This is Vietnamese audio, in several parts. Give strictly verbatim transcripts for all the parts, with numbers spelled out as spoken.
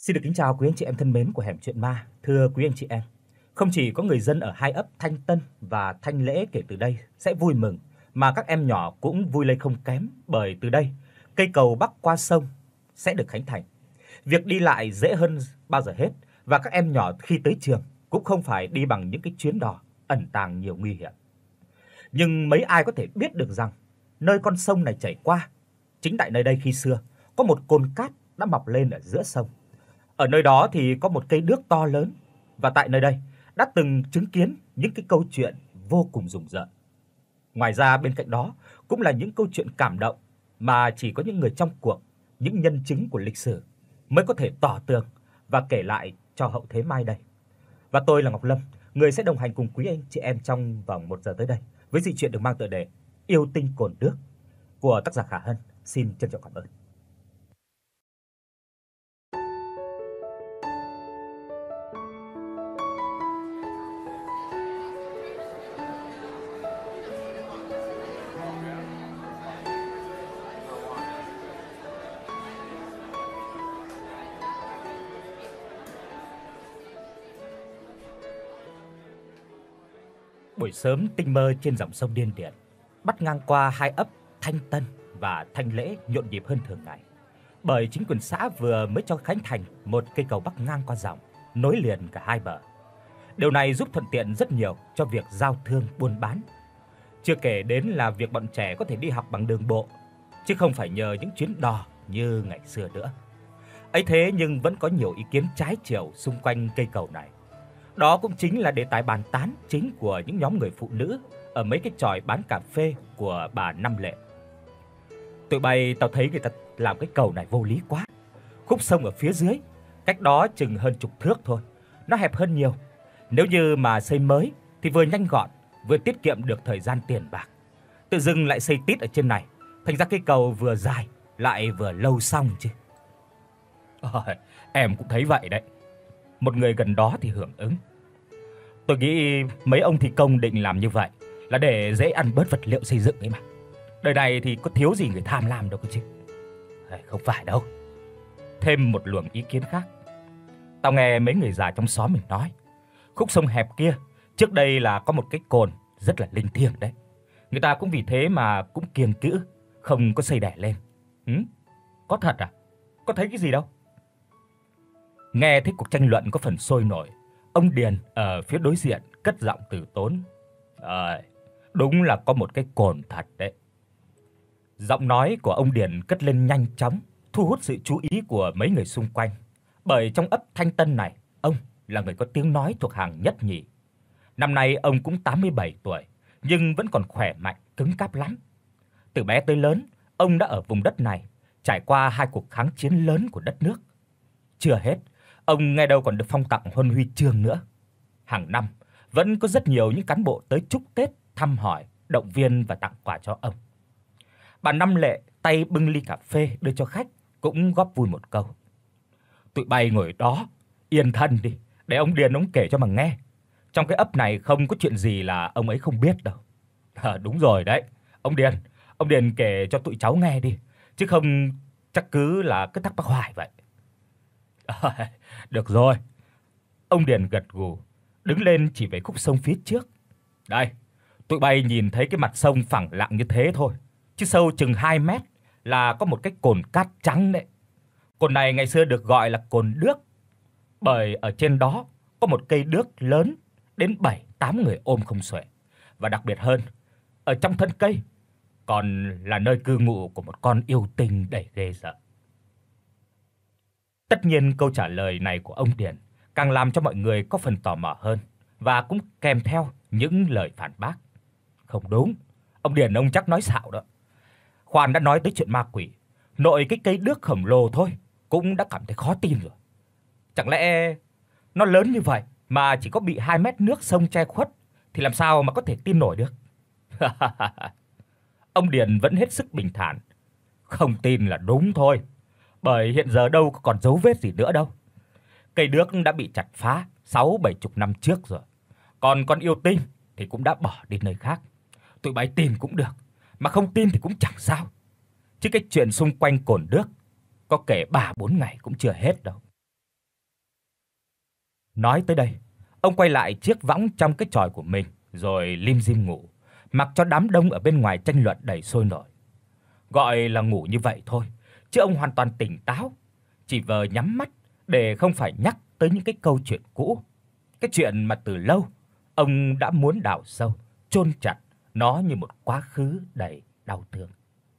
Xin được kính chào quý anh chị em thân mến của Hẻm Chuyện Ma. Thưa quý anh chị em, không chỉ có người dân ở hai ấp Thanh Tân và Thanh Lễ kể từ đây sẽ vui mừng, mà các em nhỏ cũng vui lây không kém, bởi từ đây cây cầu bắc qua sông sẽ được khánh thành. Việc đi lại dễ hơn bao giờ hết, và các em nhỏ khi tới trường cũng không phải đi bằng những cái chuyến đò ẩn tàng nhiều nguy hiểm. Nhưng mấy ai có thể biết được rằng nơi con sông này chảy qua, chính tại nơi đây khi xưa có một cồn cát đã mọc lên ở giữa sông. Ở nơi đó thì có một cây đước to lớn, và tại nơi đây đã từng chứng kiến những cái câu chuyện vô cùng rùng rợn. Ngoài ra bên cạnh đó cũng là những câu chuyện cảm động mà chỉ có những người trong cuộc, những nhân chứng của lịch sử mới có thể tỏ tường và kể lại cho hậu thế mai đây. Và tôi là Ngọc Lâm, người sẽ đồng hành cùng quý anh chị em trong vòng một giờ tới đây với dị truyện được mang tựa đề Yêu tinh cồn đước của tác giả Khả Hân. Xin trân trọng cảm ơn. Buổi sớm tinh mơ trên dòng sông Điên Điển, bắt ngang qua hai ấp Thanh Tân và Thanh Lễ nhộn nhịp hơn thường ngày. Bởi chính quyền xã vừa mới cho khánh thành một cây cầu bắc ngang qua dòng, nối liền cả hai bờ. Điều này giúp thuận tiện rất nhiều cho việc giao thương buôn bán. Chưa kể đến là việc bọn trẻ có thể đi học bằng đường bộ, chứ không phải nhờ những chuyến đò như ngày xưa nữa. Ấy thế nhưng vẫn có nhiều ý kiến trái chiều xung quanh cây cầu này. Đó cũng chính là đề tài bàn tán chính của những nhóm người phụ nữ ở mấy cái chòi bán cà phê của bà Năm Lệ. Tụi bay tao thấy người ta làm cái cầu này vô lý quá. Khúc sông ở phía dưới, cách đó chừng hơn chục thước thôi, nó hẹp hơn nhiều. Nếu như mà xây mới thì vừa nhanh gọn, vừa tiết kiệm được thời gian tiền bạc. Tự dưng lại xây tít ở trên này, thành ra cây cầu vừa dài lại vừa lâu xong chứ. Ờ, em cũng thấy vậy đấy. Một người gần đó thì hưởng ứng. Tôi nghĩ mấy ông thi công định làm như vậy là để dễ ăn bớt vật liệu xây dựng ấy mà. Đời này thì có thiếu gì người tham lam đâu cơ chứ. Không phải đâu. Thêm một luồng ý kiến khác. Tao nghe mấy người già trong xóm mình nói, khúc sông hẹp kia trước đây là có một cái cồn rất là linh thiêng đấy. Người ta cũng vì thế mà cũng kiêng cữ, không có xây đẻ lên. Ừ? Có thật à? Có thấy cái gì đâu. Nghe thấy cuộc tranh luận có phần sôi nổi, ông Điền ở phía đối diện cất giọng từ tốn. Ờ, đúng là có một cái cồn thật đấy. Giọng nói của ông Điền cất lên nhanh chóng, thu hút sự chú ý của mấy người xung quanh. Bởi trong ấp Thanh Tân này, ông là người có tiếng nói thuộc hàng nhất nhì. Năm nay ông cũng tám mươi bảy tuổi, nhưng vẫn còn khỏe mạnh, cứng cáp lắm. Từ bé tới lớn, ông đã ở vùng đất này, trải qua hai cuộc kháng chiến lớn của đất nước. Chưa hết, ông nghe đâu còn được phong tặng huân huy chương nữa. Hàng năm vẫn có rất nhiều những cán bộ tới chúc Tết, thăm hỏi, động viên và tặng quà cho ông. Bà Năm Lệ tay bưng ly cà phê đưa cho khách cũng góp vui một câu. Tụi bay ngồi đó, yên thân đi, để ông Điền ông kể cho mà nghe. Trong cái ấp này không có chuyện gì là ông ấy không biết đâu. À, đúng rồi đấy, ông Điền, ông Điền kể cho tụi cháu nghe đi, chứ không chắc cứ là cứ thắc mắc hoài vậy. À, được rồi. Ông Điền gật gù, đứng lên chỉ về khúc sông phía trước. Đây, tụi bay nhìn thấy cái mặt sông phẳng lặng như thế thôi, chứ sâu chừng hai mét là có một cái cồn cát trắng đấy. Cồn này ngày xưa được gọi là cồn đước, bởi ở trên đó có một cây đước lớn đến bảy tám người ôm không xuể, và đặc biệt hơn, ở trong thân cây còn là nơi cư ngụ của một con yêu tinh đầy ghê sợ. Tất nhiên câu trả lời này của ông Điền càng làm cho mọi người có phần tò mò hơn, và cũng kèm theo những lời phản bác. Không đúng, ông Điền ông chắc nói xạo đó. Khoan đã nói tới chuyện ma quỷ, nội cái cây đước khổng lồ thôi cũng đã cảm thấy khó tin rồi. Chẳng lẽ nó lớn như vậy mà chỉ có bị hai mét nước sông che khuất thì làm sao mà có thể tin nổi được. Ông Điền vẫn hết sức bình thản. Không tin là đúng thôi, bởi hiện giờ đâu có còn dấu vết gì nữa đâu. Cây đước đã bị chặt phá sáu bảy chục năm trước rồi. Còn con yêu tinh thì cũng đã bỏ đi nơi khác. Tụi bay tin cũng được, mà không tin thì cũng chẳng sao. Chứ cái chuyện xung quanh cồn đước có kể ba bốn ngày cũng chưa hết đâu. Nói tới đây, ông quay lại chiếc võng trong cái chòi của mình rồi lim dim ngủ, mặc cho đám đông ở bên ngoài tranh luận đầy sôi nổi. Gọi là ngủ như vậy thôi, chứ ông hoàn toàn tỉnh táo, chỉ vờ nhắm mắt để không phải nhắc tới những cái câu chuyện cũ, cái chuyện mà từ lâu ông đã muốn đào sâu, chôn chặt nó như một quá khứ đầy đau thương.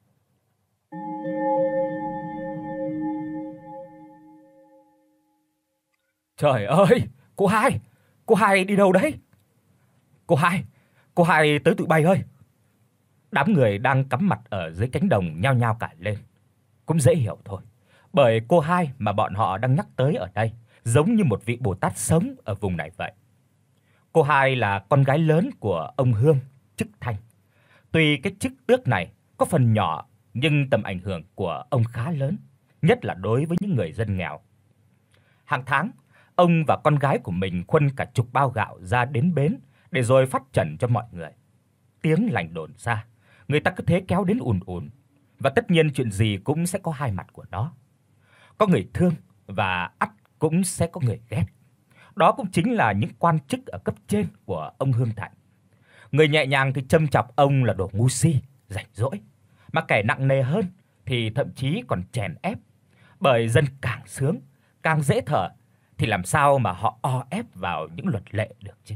Trời ơi, cô Hai, cô Hai đi đâu đấy? Cô Hai, cô Hai tới tụi bay ơi. Đám người đang cắm mặt ở dưới cánh đồng nhao nhao cả lên. Cũng dễ hiểu thôi, bởi cô Hai mà bọn họ đang nhắc tới ở đây giống như một vị Bồ Tát sống ở vùng này vậy. Cô Hai là con gái lớn của ông Hương, chức Thanh. Tuy cái chức tước này có phần nhỏ nhưng tầm ảnh hưởng của ông khá lớn, nhất là đối với những người dân nghèo. Hàng tháng, ông và con gái của mình khuân cả chục bao gạo ra đến bến để rồi phát trần cho mọi người. Tiếng lành đồn xa, người ta cứ thế kéo đến ùn ùn, và tất nhiên chuyện gì cũng sẽ có hai mặt của nó. Có người thương và ắt cũng sẽ có người ghét. Đó cũng chính là những quan chức ở cấp trên của ông Hương Thạnh. Người nhẹ nhàng thì châm chọc ông là đồ ngu si, rảnh rỗi, mà kẻ nặng nề hơn thì thậm chí còn chèn ép, bởi dân càng sướng, càng dễ thở thì làm sao mà họ o ép vào những luật lệ được chứ.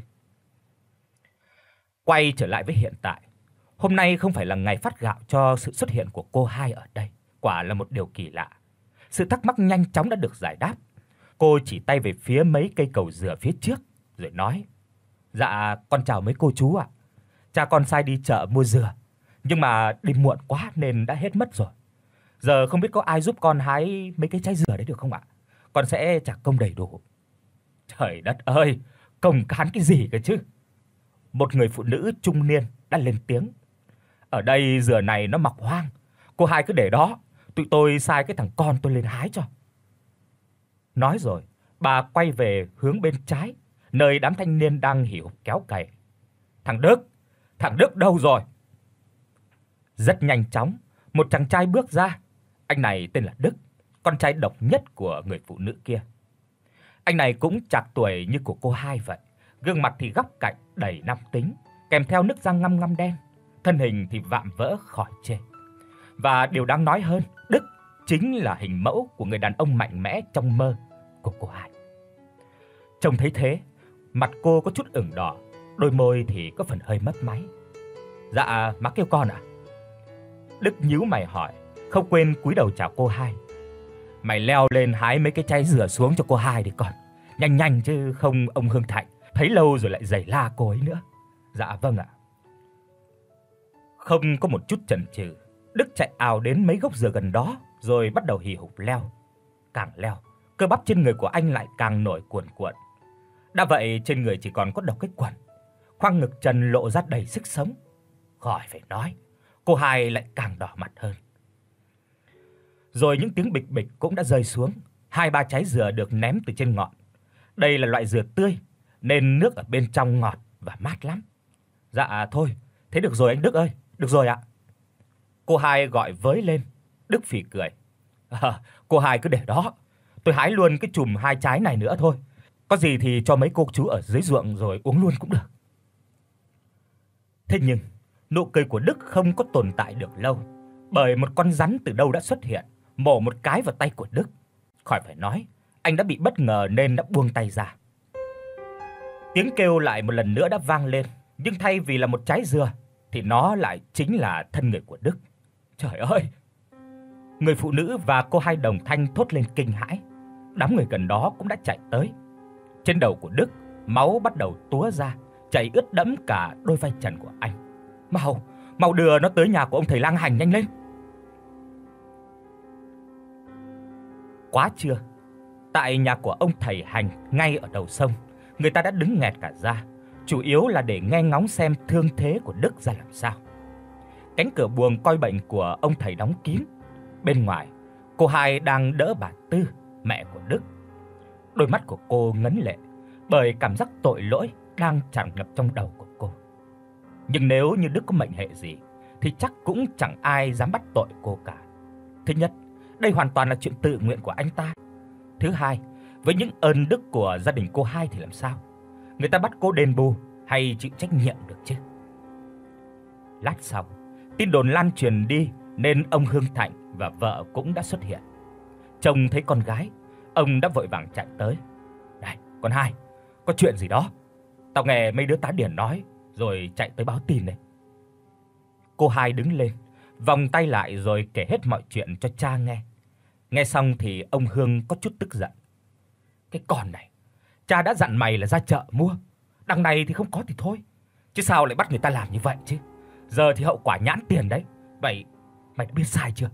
Quay trở lại với hiện tại, hôm nay không phải là ngày phát gạo cho sự xuất hiện của cô Hai ở đây, quả là một điều kỳ lạ. Sự thắc mắc nhanh chóng đã được giải đáp. Cô chỉ tay về phía mấy cây cầu dừa phía trước rồi nói: "Dạ, con chào mấy cô chú ạ. Cha con sai đi chợ mua dừa, nhưng mà đi muộn quá nên đã hết mất rồi. Giờ không biết có ai giúp con hái mấy cái trái dừa đấy được không ạ? Con sẽ trả công đầy đủ." Trời đất ơi, công cán cái gì cơ chứ? Một người phụ nữ trung niên đã lên tiếng: "Ở đây dừa này nó mọc hoang, cô Hai cứ để đó, tụi tôi sai cái thằng con tôi lên hái cho." Nói rồi, bà quay về hướng bên trái, nơi đám thanh niên đang hì hục kéo cày. "Thằng Đức, thằng Đức đâu rồi?" Rất nhanh chóng, một chàng trai bước ra. Anh này tên là Đức, con trai độc nhất của người phụ nữ kia. Anh này cũng chạc tuổi như của cô Hai vậy, gương mặt thì góc cạnh đầy nam tính, kèm theo nước răng ngăm ngăm đen, thân hình thì vạm vỡ khỏi chê. Và điều đáng nói hơn, Đức chính là hình mẫu của người đàn ông mạnh mẽ trong mơ của cô Hai. Trông thấy thế, mặt cô có chút ửng đỏ, đôi môi thì có phần hơi mấp máy. "Dạ, má kêu con ạ?" Đức nhíu mày hỏi, không quên cúi đầu chào cô Hai. "Mày leo lên hái mấy cái trái dừa xuống cho cô Hai đi con. Nhanh nhanh chứ không ông Hương Thạnh thấy lâu rồi lại giày la cô ấy nữa." "Dạ vâng ạ." Không có một chút chần chừ, Đức chạy ào đến mấy gốc dừa gần đó rồi bắt đầu hì hục leo. Càng leo, cơ bắp trên người của anh lại càng nổi cuồn cuộn. Đã vậy trên người chỉ còn có độc cái quần, khoang ngực trần lộ ra đầy sức sống. Khỏi phải nói, cô Hai lại càng đỏ mặt hơn. Rồi những tiếng bịch bịch cũng đã rơi xuống, hai ba trái dừa được ném từ trên ngọn. Đây là loại dừa tươi nên nước ở bên trong ngọt và mát lắm. "Dạ thôi, thế được rồi anh Đức ơi, được rồi ạ." Cô Hai gọi với lên. Đức phì cười: À, "Cô Hai cứ để đó, tôi hái luôn cái chùm hai trái này nữa thôi. Có gì thì cho mấy cô chú ở dưới ruộng rồi uống luôn cũng được." Thế nhưng, nụ cười của Đức không có tồn tại được lâu, bởi một con rắn từ đâu đã xuất hiện, mổ một cái vào tay của Đức. Khỏi phải nói, anh đã bị bất ngờ nên đã buông tay ra. Tiếng kêu lại một lần nữa đã vang lên, nhưng thay vì là một trái dừa thì nó lại chính là thân người của Đức. Trời ơi! Người phụ nữ và cô Hai đồng thanh thốt lên kinh hãi. Đám người gần đó cũng đã chạy tới. Trên đầu của Đức, máu bắt đầu túa ra, chảy ướt đẫm cả đôi vai trần của anh. "Mau, mau đưa nó tới nhà của ông thầy lang hành nhanh lên." Quá trưa, tại nhà của ông thầy hành ngay ở đầu sông, người ta đã đứng nghẹt cả ra, chủ yếu là để nghe ngóng xem thương thế của Đức ra làm sao. Cánh cửa buồng coi bệnh của ông thầy đóng kín. Bên ngoài, cô Hai đang đỡ bà Tư, mẹ của Đức. Đôi mắt của cô ngấn lệ bởi cảm giác tội lỗi đang tràn ngập trong đầu của cô. Nhưng nếu như Đức có mệnh hệ gì thì chắc cũng chẳng ai dám bắt tội cô cả. Thứ nhất, đây hoàn toàn là chuyện tự nguyện của anh ta. Thứ hai, Với những ơn đức của gia đình cô hai thì làm sao? Người ta bắt cô đền bù hay chịu trách nhiệm được chứ? Lát sau, tin đồn lan truyền đi nên ông Hương Thạnh và vợ cũng đã xuất hiện. Trông thấy con gái, ông đã vội vàng chạy tới. "Này, con hai, có chuyện gì đó? Tao nghe mấy đứa tán điền nói rồi chạy tới báo tin đây." Cô hai đứng lên, vòng tay lại rồi kể hết mọi chuyện cho cha nghe. Nghe xong thì ông Hương có chút tức giận. "Cái con này, cha đã dặn mày là ra chợ mua, đằng này thì không có thì thôi, chứ sao lại bắt người ta làm như vậy chứ? Giờ thì hậu quả nhãn tiền đấy. Vậy mày đã biết sai chưa?"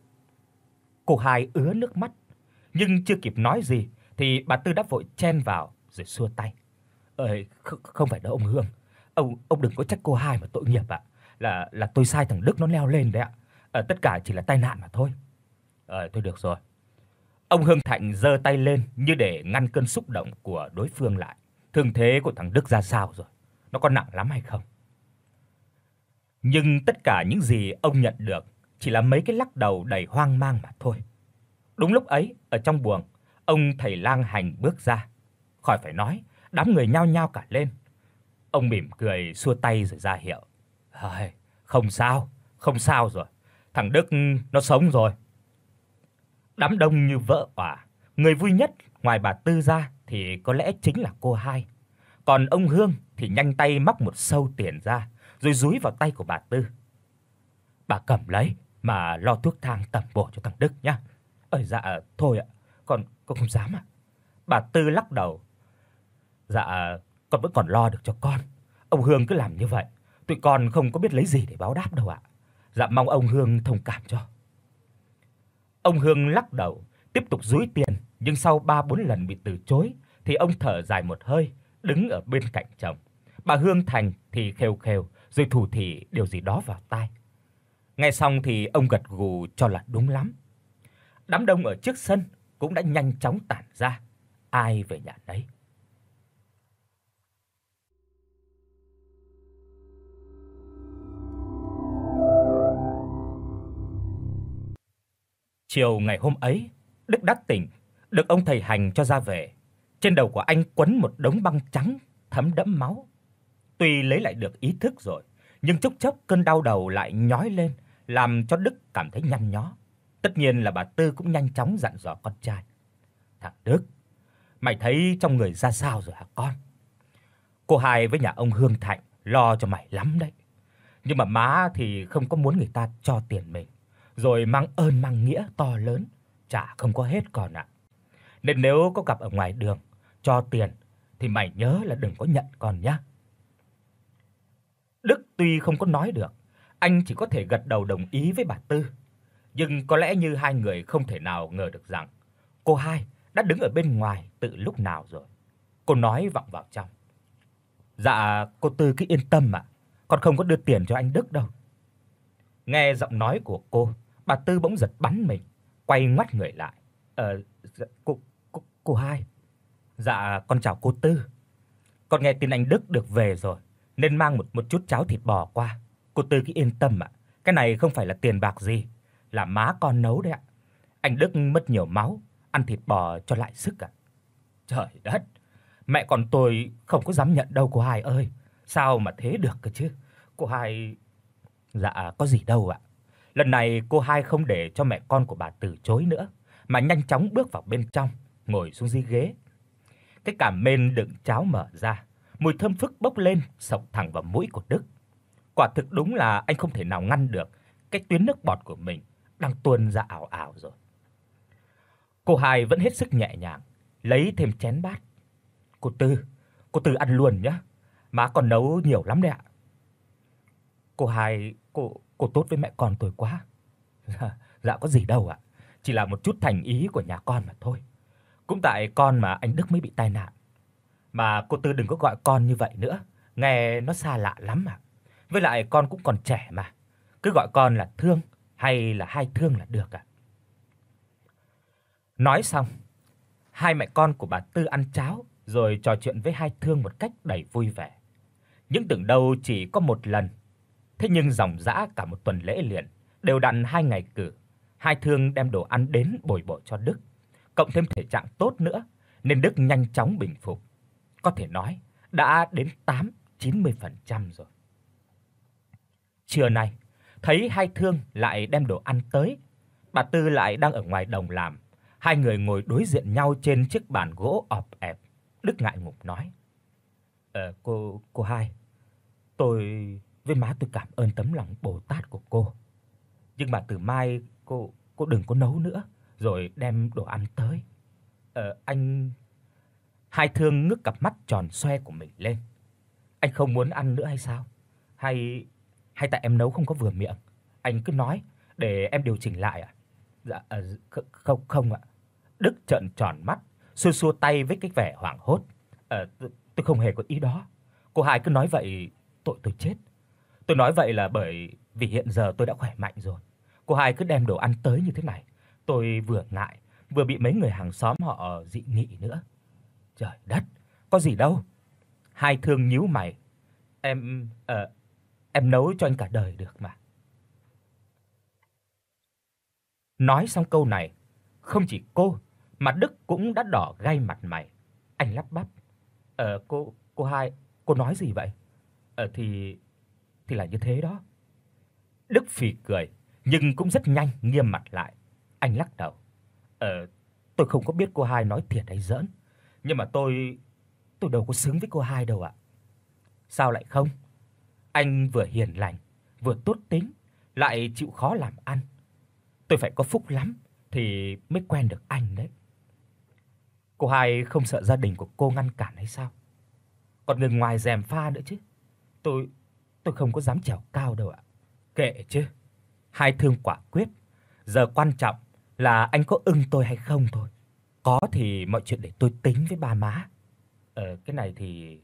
Cô hai ứa nước mắt, nhưng chưa kịp nói gì thì bà Tư đã vội chen vào rồi xua tay. "Ơi, không, không phải đâu ông Hương. Ông ông đừng có trách cô hai mà tội nghiệp ạ. Là là tôi sai thằng Đức nó leo lên đấy ạ. Ờ, tất cả chỉ là tai nạn mà thôi." "Ờ thôi được rồi." Ông Hương Thạnh giơ tay lên như để ngăn cơn xúc động của đối phương lại. Thương thế của thằng Đức ra sao rồi? Nó có nặng lắm hay không? Nhưng tất cả những gì ông nhận được chỉ là mấy cái lắc đầu đầy hoang mang mà thôi. Đúng lúc ấy, ở trong buồng, ông thầy lang hành bước ra. Khỏi phải nói, đám người nhao nhao cả lên. Ông mỉm cười xua tay rồi ra hiệu. "Hây, không sao, không sao rồi. Thằng Đức nó sống rồi." Đám đông như vỡ òa, người vui nhất ngoài bà Tư ra thì có lẽ chính là cô hai. Còn ông Hương thì nhanh tay móc một xâu tiền ra, rồi dúi vào tay của bà Tư. "Bà cầm lấy mà lo thuốc thang tẩm bổ cho thằng Đức nhá." "Ờ dạ thôi ạ, con con không dám ạ." Bà Tư lắc đầu. "Dạ, con vẫn còn lo được cho con. Ông Hương cứ làm như vậy, tụi con không có biết lấy gì để báo đáp đâu ạ. Dạ mong ông Hương thông cảm cho." Ông Hương lắc đầu, tiếp tục dúi tiền, nhưng sau ba bốn lần bị từ chối thì ông thở dài một hơi, đứng ở bên cạnh chồng. Bà Hương Thành thì khều khều rồi thủ thỉ điều gì đó vào tai. Nghe xong thì ông gật gù cho là đúng lắm. Đám đông ở trước sân cũng đã nhanh chóng tản ra, ai về nhà nấy. Chiều ngày hôm ấy, Đức đã tỉnh, được ông thầy hành cho ra về. Trên đầu của anh quấn một đống băng trắng thấm đẫm máu. Tuy lấy lại được ý thức rồi, nhưng chốc chốc cơn đau đầu lại nhói lên, làm cho Đức cảm thấy nhăn nhó. Tất nhiên là bà Tư cũng nhanh chóng dặn dò con trai. "Thằng Đức, mày thấy trong người ra sao rồi hả con? Cô hai với nhà ông Hương Thạnh lo cho mày lắm đấy. Nhưng mà má thì không có muốn người ta cho tiền mình, rồi mang ơn mang nghĩa to lớn, trả không có hết con ạ. Nên nếu có gặp ở ngoài đường cho tiền thì mày nhớ là đừng có nhận con nhá." Đức tuy không có nói được, anh chỉ có thể gật đầu đồng ý với bà Tư. Nhưng có lẽ như hai người không thể nào ngờ được rằng cô hai đã đứng ở bên ngoài từ lúc nào rồi. Cô nói vọng vào trong. "Dạ, cô Tư cứ yên tâm ạ, con không có đưa tiền cho anh Đức đâu." Nghe giọng nói của cô, bà Tư bỗng giật bắn mình, quay ngoắt người lại. "Ờ dạ, cô cô cô hai. Dạ con chào cô Tư. Con nghe tin anh Đức được về rồi nên mang một một chút cháo thịt bò qua. Cô Tư cứ yên tâm ạ, cái này không phải là tiền bạc gì, là má con nấu đấy ạ. Anh Đức mất nhiều máu, ăn thịt bò cho lại sức ạ." Trời đất, mẹ con tôi không có dám nhận đâu cô hai ơi. Sao mà thế được cơ chứ? Cô hai. Dạ có gì đâu ạ. Lần này cô hai không để cho mẹ con của bà từ chối nữa, mà nhanh chóng bước vào bên trong, ngồi xuống dưới ghế. Cái càm mên đựng cháo mở ra, mùi thơm phức bốc lên xộc thẳng vào mũi của Đức. Quả thực đúng là anh không thể nào ngăn được cái tuyến nước bọt của mình đang tuôn ra ảo ảo rồi. Cô hai vẫn hết sức nhẹ nhàng lấy thêm chén bát. "Cô Tư, cô Tư ăn luôn nhé. Má còn nấu nhiều lắm đấy ạ." "Cô hai, cô cô tốt với mẹ con tôi quá." "Dạ, dạ có gì đâu ạ, chỉ là một chút thành ý của nhà con mà thôi. Cũng tại con mà anh Đức mới bị tai nạn. Mà cô Tư đừng có gọi con như vậy nữa, nghe nó xa lạ lắm ạ. Với lại con cũng còn trẻ mà, cứ gọi con là Thương hay là Hai Thương là được ạ." Nói xong, hai mẹ con của bà Tư ăn cháo rồi trò chuyện với Hai Thương một cách đầy vui vẻ. Những tưởng đâu chỉ có một lần, thế nhưng ròng rã cả một tuần lễ liền, đều đặn hai ngày cử, Hai Thương đem đồ ăn đến bồi bổ cho Đức, cộng thêm thể trạng tốt nữa nên Đức nhanh chóng bình phục. Có thể nói đã đến tám chín mươi phần trăm rồi. Trưa nay, thấy hai thương lại đem đồ ăn tới. Bà Tư lại đang ở ngoài đồng làm. Hai người ngồi đối diện nhau trên chiếc bàn gỗ ọp ẹp. Đức ngại ngùng nói: "Ờ cô cô hai, tôi với má tôi cảm ơn tấm lòng Bồ Tát của cô. Nhưng mà từ mai cô cô đừng có nấu nữa rồi đem đồ ăn tới." "Ờ anh..." Hai thương ngước cặp mắt tròn xoe của mình lên. "Anh không muốn ăn nữa hay sao? Hay hay tại em nấu không có vừa miệng? Anh cứ nói để em điều chỉnh lại ạ." "Dạ à, không không ạ." Đức trợn tròn mắt, xua xua tay với cái vẻ hoảng hốt. "Ờ tôi, tôi không hề có ý đó. Cô hai cứ nói vậy tội tôi chết. Tôi nói vậy là bởi vì hiện giờ tôi đã khỏe mạnh rồi. Cô hai cứ đem đồ ăn tới như thế này, tôi vừa ngại, vừa bị mấy người hàng xóm họ dị nghị nữa." "Trời đất, có gì đâu." Hai thương nhíu mày. "Em ờ em nấu cho anh cả đời được mà." Nói xong câu này, không chỉ cô mà Đức cũng đã đỏ gai mặt mày. Anh lắp bắp: "Ờ cô cô hai, cô nói gì vậy?" "Ờ thì thì là như thế đó." Đức phì cười nhưng cũng rất nhanh nghiêm mặt lại. Anh lắc đầu: "Ờ tôi không có biết cô hai nói thiệt hay giỡn, nhưng mà tôi tôi đâu có xứng với cô hai đâu ạ." "Sao lại không? Anh vừa hiền lành, vừa tốt tính, lại chịu khó làm ăn. Tôi phải có phúc lắm thì mới quen được anh đấy." "Cô hai không sợ gia đình của cô ngăn cản hay sao? Còn người ngoài gièm pha nữa chứ. Tôi tôi không có dám trèo cao đâu ạ." "Kệ chứ." Hai thương quả quyết. "Giờ quan trọng là anh có ưng tôi hay không thôi. Có thì mọi chuyện để tôi tính với ba má." "Ờ cái này thì..."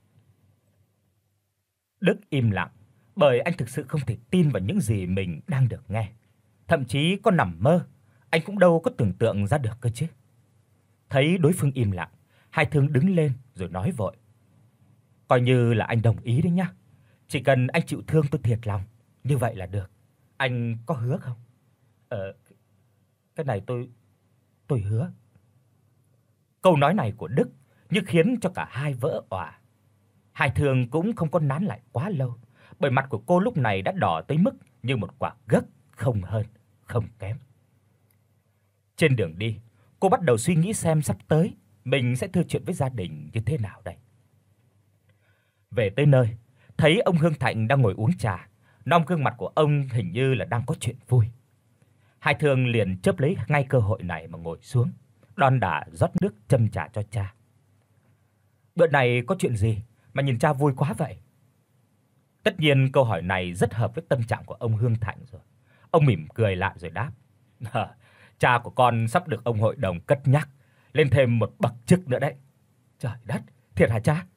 Đức im lặng, bởi anh thực sự không thể tin vào những gì mình đang được nghe. Thậm chí có nằm mơ, anh cũng đâu có tưởng tượng ra được cơ chứ. Thấy đối phương im lặng, Hai thương đứng lên rồi nói vội: "Coi như là anh đồng ý đấy nhá. Chỉ cần anh chịu thương tôi thiệt lòng, như vậy là được. Anh có hứa không?" "Ờ cái này tôi tôi hứa." Câu nói này của Đức như khiến cho cả hai vỡ òa. Hai thương cũng không có nán lại quá lâu, bởi mặt của cô lúc này đã đỏ tới mức như một quả gấc, không hơn không kém. Trên đường đi, cô bắt đầu suy nghĩ xem sắp tới mình sẽ thưa chuyện với gia đình như thế nào đây. Về tới nơi, thấy ông Hương Thạnh đang ngồi uống trà, nong gương mặt của ông hình như là đang có chuyện vui. Hai thương liền chớp lấy ngay cơ hội này mà ngồi xuống, đon đả rót nước châm trà cho cha. "Bữa này có chuyện gì mà nhìn cha vui quá vậy?" Tất nhiên câu hỏi này rất hợp với tâm trạng của ông Hương Thạnh rồi. Ông mỉm cười lại rồi đáp: "Cha của con sắp được ông hội đồng cất nhắc lên thêm một bậc chức nữa đấy." "Trời đất, thiệt hả cha?"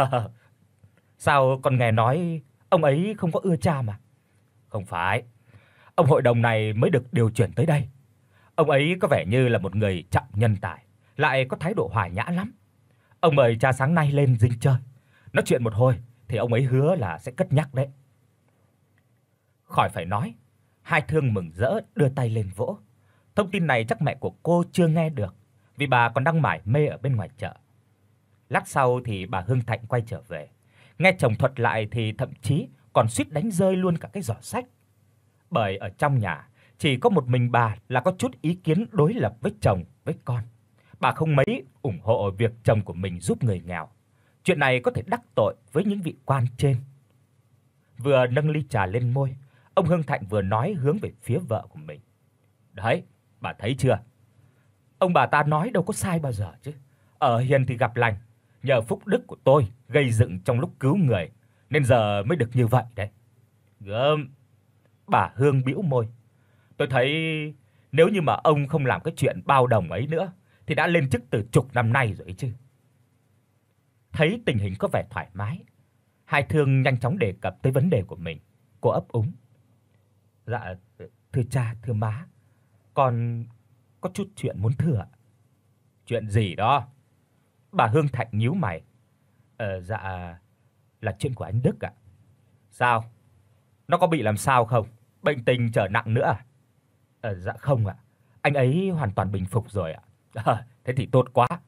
"Sao con nghe nói ông ấy không có ưa cha mà." "Không phải, ông hội đồng này mới được điều chuyển tới đây. Ông ấy có vẻ như là một người trọng nhân tài, lại có thái độ hòa nhã lắm. Ông mời cha sáng nay lên dinh chơi, nói chuyện một hồi thì ông ấy hứa là sẽ cất nhắc đấy." Khỏi phải nói, Hai thương mừng rỡ đưa tay lên vỗ. Thông tin này chắc mẹ của cô chưa nghe được, vì bà còn đang mải mê ở bên ngoài chợ. Lát sau thì bà Hương Thạnh quay trở về, nghe chồng thuật lại thì thậm chí còn suýt đánh rơi luôn cả cái giỏ sách. Bởi ở trong nhà chỉ có một mình bà là có chút ý kiến đối lập với chồng với con. Bà không mấy ủng hộ việc chồng của mình giúp người nghèo. Chuyện này có thể đắc tội với những vị quan trên. Vừa nâng ly trà lên môi, ông Hương Thạnh vừa nói hướng về phía vợ của mình: "Đấy, bà thấy chưa? Ông bà ta nói đâu có sai bao giờ chứ. Ở hiền thì gặp lành, nhờ phúc đức của tôi gây dựng trong lúc cứu người nên giờ mới được như vậy đấy." "Gớm." Bà Hương bĩu môi: "Tôi thấy nếu như mà ông không làm cái chuyện bao đồng ấy nữa thì đã lên chức từ chục năm nay rồi ấy chứ." Thấy tình hình có vẻ thoải mái, Hai thương nhanh chóng đề cập tới vấn đề của mình. Cô ấp úng: "Dạ thưa cha, thưa má, con có chút chuyện muốn thưa ạ." "Chuyện gì đó?" Bà Hương Thạnh nhíu mày: "Ờ dạ là chuyện của anh Đức ạ." "Sao? Nó có bị làm sao không? Bệnh tình trở nặng nữa à?" "Ờ dạ không ạ. Anh ấy hoàn toàn bình phục rồi ạ." "À, thế thì tốt quá.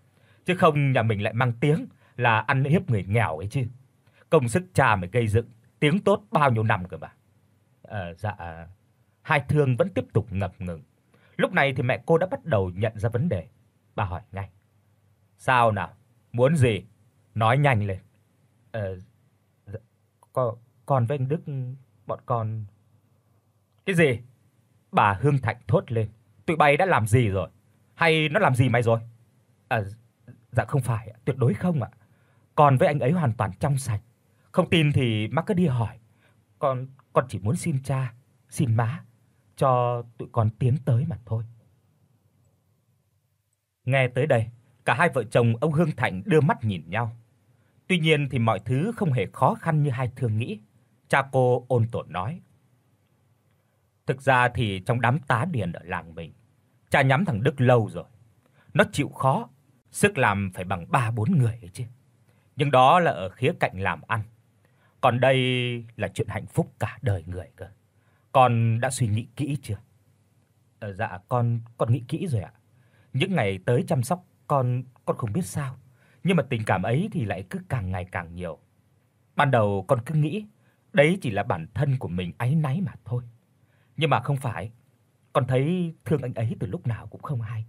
chứ không nhà mình lại mang tiếng là ăn hiếp người nghèo ấy chứ. Công sức cha mới gây dựng tiếng tốt bao nhiêu năm cơ mà. Ờ dạ. Hai Thương vẫn tiếp tục ngập ngừng. Lúc này thì mẹ cô đã bắt đầu nhận ra vấn đề. Bà hỏi ngay: "Sao nào? Muốn gì? Nói nhanh lên." "Ờ dạ, con con với anh Đức bọn con." "Cái gì?" Bà Hương Thạnh thốt lên. "Tụi bay đã làm gì rồi? Hay nó làm gì mày rồi?" "À dạ không phải, tuyệt đối không ạ. Con với anh ấy hoàn toàn trong sạch. Không tin thì má cứ đi hỏi. Con con chỉ muốn xin cha, xin má cho tụi con tiến tới mà thôi." Nghe tới đây, cả hai vợ chồng ông Hương Thạnh đưa mắt nhìn nhau. Tuy nhiên thì mọi thứ không hề khó khăn như hai Thương nghĩ. Cha cô ôn tồn nói: "Thực ra thì trong đám tá điền ở làng mình, cha nhắm thằng Đức lâu rồi. Nó chịu khó, sức làm phải bằng ba bốn người ấy chứ. Nhưng đó là ở khía cạnh làm ăn. Còn đây là chuyện hạnh phúc cả đời người cơ. Con đã suy nghĩ kỹ chưa?" "Ờ dạ con con nghĩ kỹ rồi ạ. Những ngày tới chăm sóc con con không biết sao, nhưng mà tình cảm ấy thì lại cứ càng ngày càng nhiều. Ban đầu con cứ nghĩ đấy chỉ là bản thân của mình áy náy mà thôi. Nhưng mà không phải, con thấy thương anh ấy từ lúc nào cũng không hay."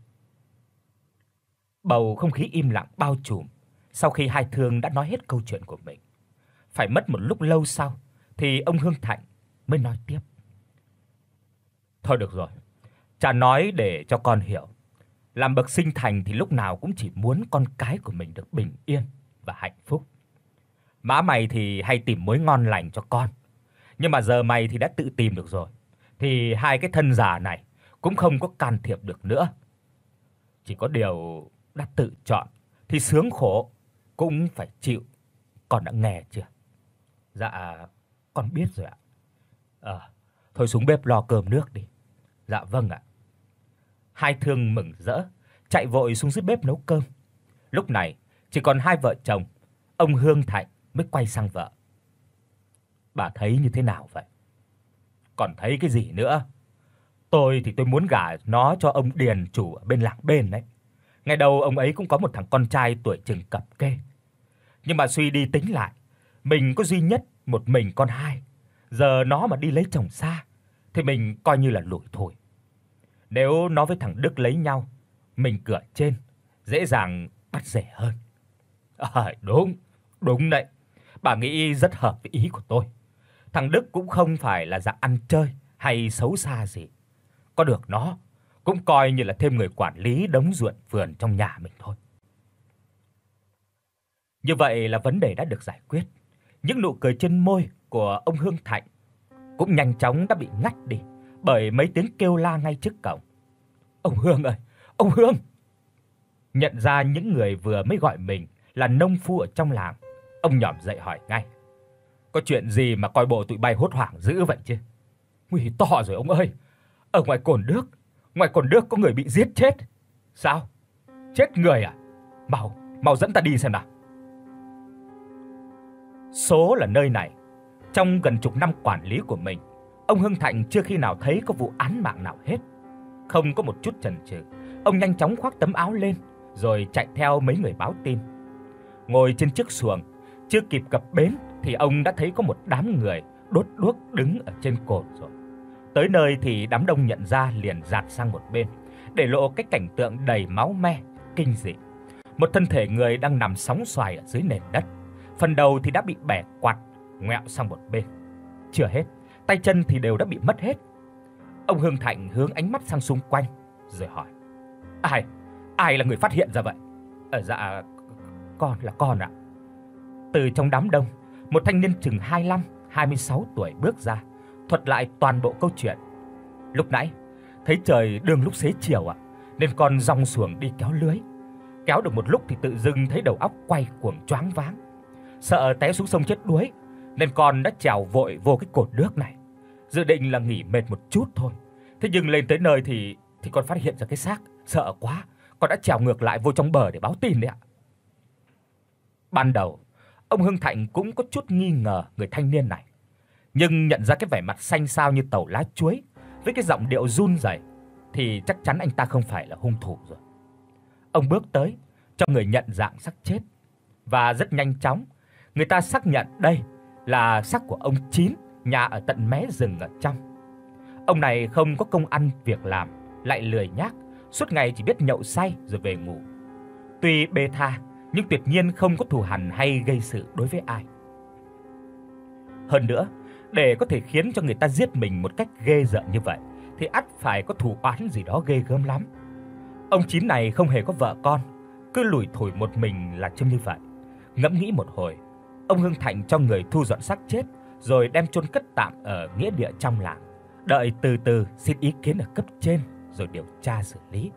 Bầu không khí im lặng bao trùm sau khi hai Thương đã nói hết câu chuyện của mình. Phải mất một lúc lâu sau thì ông Hương Thạnh mới nói tiếp: "Thôi được rồi, cha nói để cho con hiểu. Làm bậc sinh thành thì lúc nào cũng chỉ muốn con cái của mình được bình yên và hạnh phúc. Má mày thì hay tìm mối ngon lành cho con, nhưng mà giờ mày thì đã tự tìm được rồi, thì hai cái thân già này cũng không có can thiệp được nữa. Chỉ có điều đã tự chọn thì sướng khổ cũng phải chịu. Con đã nghe chưa?" "Dạ con biết rồi ạ." "Ờ, thôi xuống bếp lo cơm nước đi." "Dạ vâng ạ." Hai Thương mừng rỡ chạy vội xuống dưới bếp nấu cơm. Lúc này chỉ còn hai vợ chồng, ông Hương Thạnh mới quay sang vợ: "Bà thấy như thế nào vậy?" "Còn thấy cái gì nữa? Tôi thì tôi muốn gả nó cho ông điền chủ ở bên làng bên đấy. Ngày đầu ông ấy cũng có một thằng con trai tuổi chừng cập kê. Nhưng mà suy đi tính lại, mình có duy nhất một mình con hai, giờ nó mà đi lấy chồng xa thì mình coi như là lủi thủi. Nếu nó với thằng Đức lấy nhau, mình cửa trên, dễ dàng bắt rẻ hơn." "À, đúng, đúng đấy. Bà nghĩ rất hợp với ý của tôi. Thằng Đức cũng không phải là dạng ăn chơi hay xấu xa gì. Có được nó cũng coi như là thêm người quản lý đống ruộng vườn trong nhà mình thôi." Như vậy là vấn đề đã được giải quyết. Những nụ cười trên môi của ông Hương Thạnh cũng nhanh chóng đã bị ngắt đi bởi mấy tiếng kêu la ngay trước cổng. "Ông Hương ơi, ông Hương!" Nhận ra những người vừa mới gọi mình là nông phu ở trong làng, ông nhỏm dậy hỏi ngay: "Có chuyện gì mà coi bộ tụi bay hốt hoảng dữ vậy chứ?" "Nguy to rồi ông ơi. Ở ngoài Cồn Đức, ngoài Cồn Đức có người bị giết chết." "Sao? Chết người à? Mau, mau dẫn ta đi xem nào." Số là nơi này, trong gần chục năm quản lý của mình, ông Hưng Thạnh chưa khi nào thấy có vụ án mạng nào hết. Không có một chút chần chừ, ông nhanh chóng khoác tấm áo lên rồi chạy theo mấy người báo tin. Ngồi trên chiếc xuồng, chưa kịp cập bến thì ông đã thấy có một đám người đốt đuốc đứng ở trên cồn rồi. Tới nơi thì đám đông nhận ra liền dạt sang một bên, để lộ cái cảnh tượng đầy máu me, kinh dị. Một thân thể người đang nằm sóng xoài ở dưới nền đất, phần đầu thì đã bị bẻ quạt, ngoẹo sang một bên. Chưa hết, tay chân thì đều đã bị mất hết. Ông Hưng Thạnh hướng ánh mắt sang xung quanh rồi hỏi: "Ai? Ai là người phát hiện ra vậy?" "Ờ dạ con là con ạ." Từ trong đám đông, một thanh niên chừng hai mươi lăm, hai mươi sáu tuổi bước ra, thuật lại toàn bộ câu chuyện. "Lúc nãy thấy trời đương lúc xế chiều ạ, nên con rong xuồng đi kéo lưới. Kéo được một lúc thì tự dưng thấy đầu óc quay cuồng choáng váng. Sợ té xuống sông chết đuối nên con đã trèo vội vô cái cột nước này. Dự định là nghỉ mệt một chút thôi. Thế nhưng lên tới nơi thì thì con phát hiện ra cái xác, sợ quá, con đã trèo ngược lại vô trong bờ để báo tin đấy ạ." Ban đầu, ông Hưng Thạnh cũng có chút nghi ngờ người thanh niên này, nhưng nhận ra cái vẻ mặt xanh xao như tàu lá chuối với cái giọng điệu run rẩy thì chắc chắn anh ta không phải là hung thủ rồi. Ông bước tới, cho người nhận dạng xác chết. Và rất nhanh chóng, người ta xác nhận đây là xác của ông Chín, nhà ở tận mé rừng ở trong. Ông này không có công ăn việc làm, lại lười nhác, suốt ngày chỉ biết nhậu say rồi về ngủ. Tuy bê tha, nhưng tuyệt nhiên không có thù hằn hay gây sự đối với ai. Hơn nữa, để có thể khiến cho người ta giết mình một cách ghê rợn như vậy thì ắt phải có thù oán gì đó ghê gớm lắm. Ông Chín này không hề có vợ con, cứ lủi thủi một mình là trông như vậy. Ngẫm nghĩ một hồi, ông Hưng Thạnh cho người thu dọn xác chết rồi đem chôn cất tạm ở nghĩa địa trong làng, đợi từ từ xin ý kiến ở cấp trên rồi điều tra xử lý.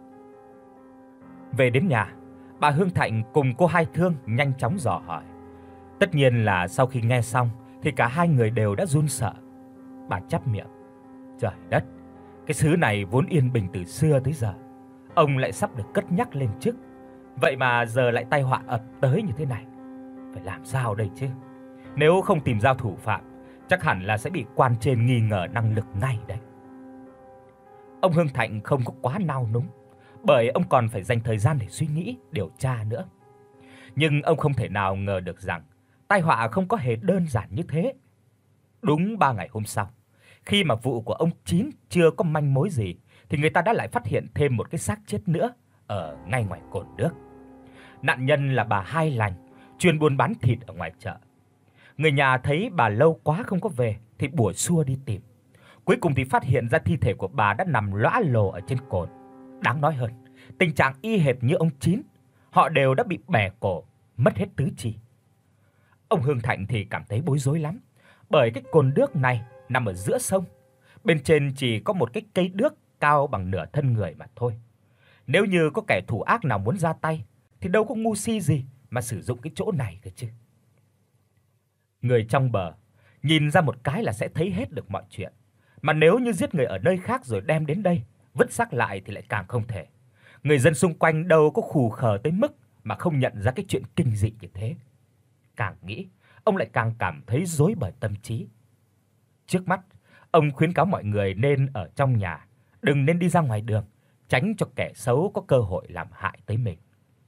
Về đến nhà, bà Hương Thạnh cùng cô Hai Thương nhanh chóng dò hỏi. Tất nhiên là sau khi nghe xong thì cả hai người đều đã run sợ. Bà chắp miệng: "Trời đất, cái xứ này vốn yên bình từ xưa tới giờ, ông lại sắp được cất nhắc lên chức, vậy mà giờ lại tai họa ập tới như thế này. Phải làm sao đây chứ? Nếu không tìm ra thủ phạm, chắc hẳn là sẽ bị quan trên nghi ngờ năng lực ngay đấy." Ông Hưng Thạnh không có quá nao núng, bởi ông còn phải dành thời gian để suy nghĩ, điều tra nữa. Nhưng ông không thể nào ngờ được rằng tai họa không có hề đơn giản như thế. Đúng ba ngày hôm sau, khi mà vụ của ông Chín chưa có manh mối gì thì người ta đã lại phát hiện thêm một cái xác chết nữa ở ngay ngoài cồn nước. Nạn nhân là bà Hai Lành, chuyên buôn bán thịt ở ngoài chợ. Người nhà thấy bà lâu quá không có về thì bủa xua đi tìm. Cuối cùng thì phát hiện ra thi thể của bà đã nằm lõa lồ ở trên cồn. Đáng nói hơn, tình trạng y hệt như ông Chín, họ đều đã bị bẻ cổ, mất hết tứ chi. Ông Hưng Thạnh thì cảm thấy bối rối lắm, bởi cái cồn nước này nằm ở giữa sông, bên trên chỉ có một cái cây đước cao bằng nửa thân người mà thôi. Nếu như có kẻ thủ ác nào muốn ra tay thì đâu có ngu si gì mà sử dụng cái chỗ này cơ chứ. Người trong bờ nhìn ra một cái là sẽ thấy hết được mọi chuyện, mà nếu như giết người ở nơi khác rồi đem đến đây vứt xác lại thì lại càng không thể. Người dân xung quanh đâu có khù khờ tới mức mà không nhận ra cái chuyện kinh dị như thế. Càng nghĩ, ông lại càng cảm thấy rối bời tâm trí. Trước mắt, ông khuyến cáo mọi người nên ở trong nhà, đừng nên đi ra ngoài đường, tránh cho kẻ xấu có cơ hội làm hại tới mình.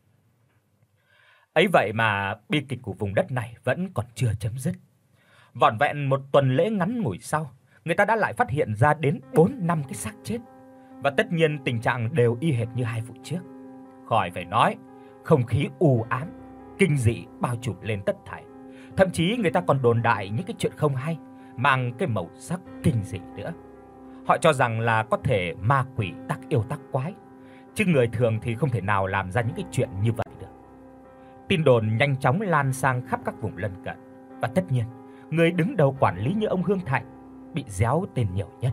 Ấy vậy mà bi kịch của vùng đất này vẫn còn chưa chấm dứt. Vỏn vẹn một tuần lễ ngắn ngủi sau, người ta đã lại phát hiện ra đến bốn năm cái xác chết. Và tất nhiên tình trạng đều y hệt như hai vụ trước. Khỏi phải nói, không khí u ám, kinh dị bao trùm lên tất thảy. Thậm chí người ta còn đồn đại những cái chuyện không hay, mang cái màu sắc kinh dị nữa. Họ cho rằng là có thể ma quỷ tác yêu tác quái, chứ người thường thì không thể nào làm ra những cái chuyện như vậy được. Tin đồn nhanh chóng lan sang khắp các vùng lân cận, và tất nhiên, người đứng đầu quản lý như ông Hương Thạnh bị réo tên nhiều nhất.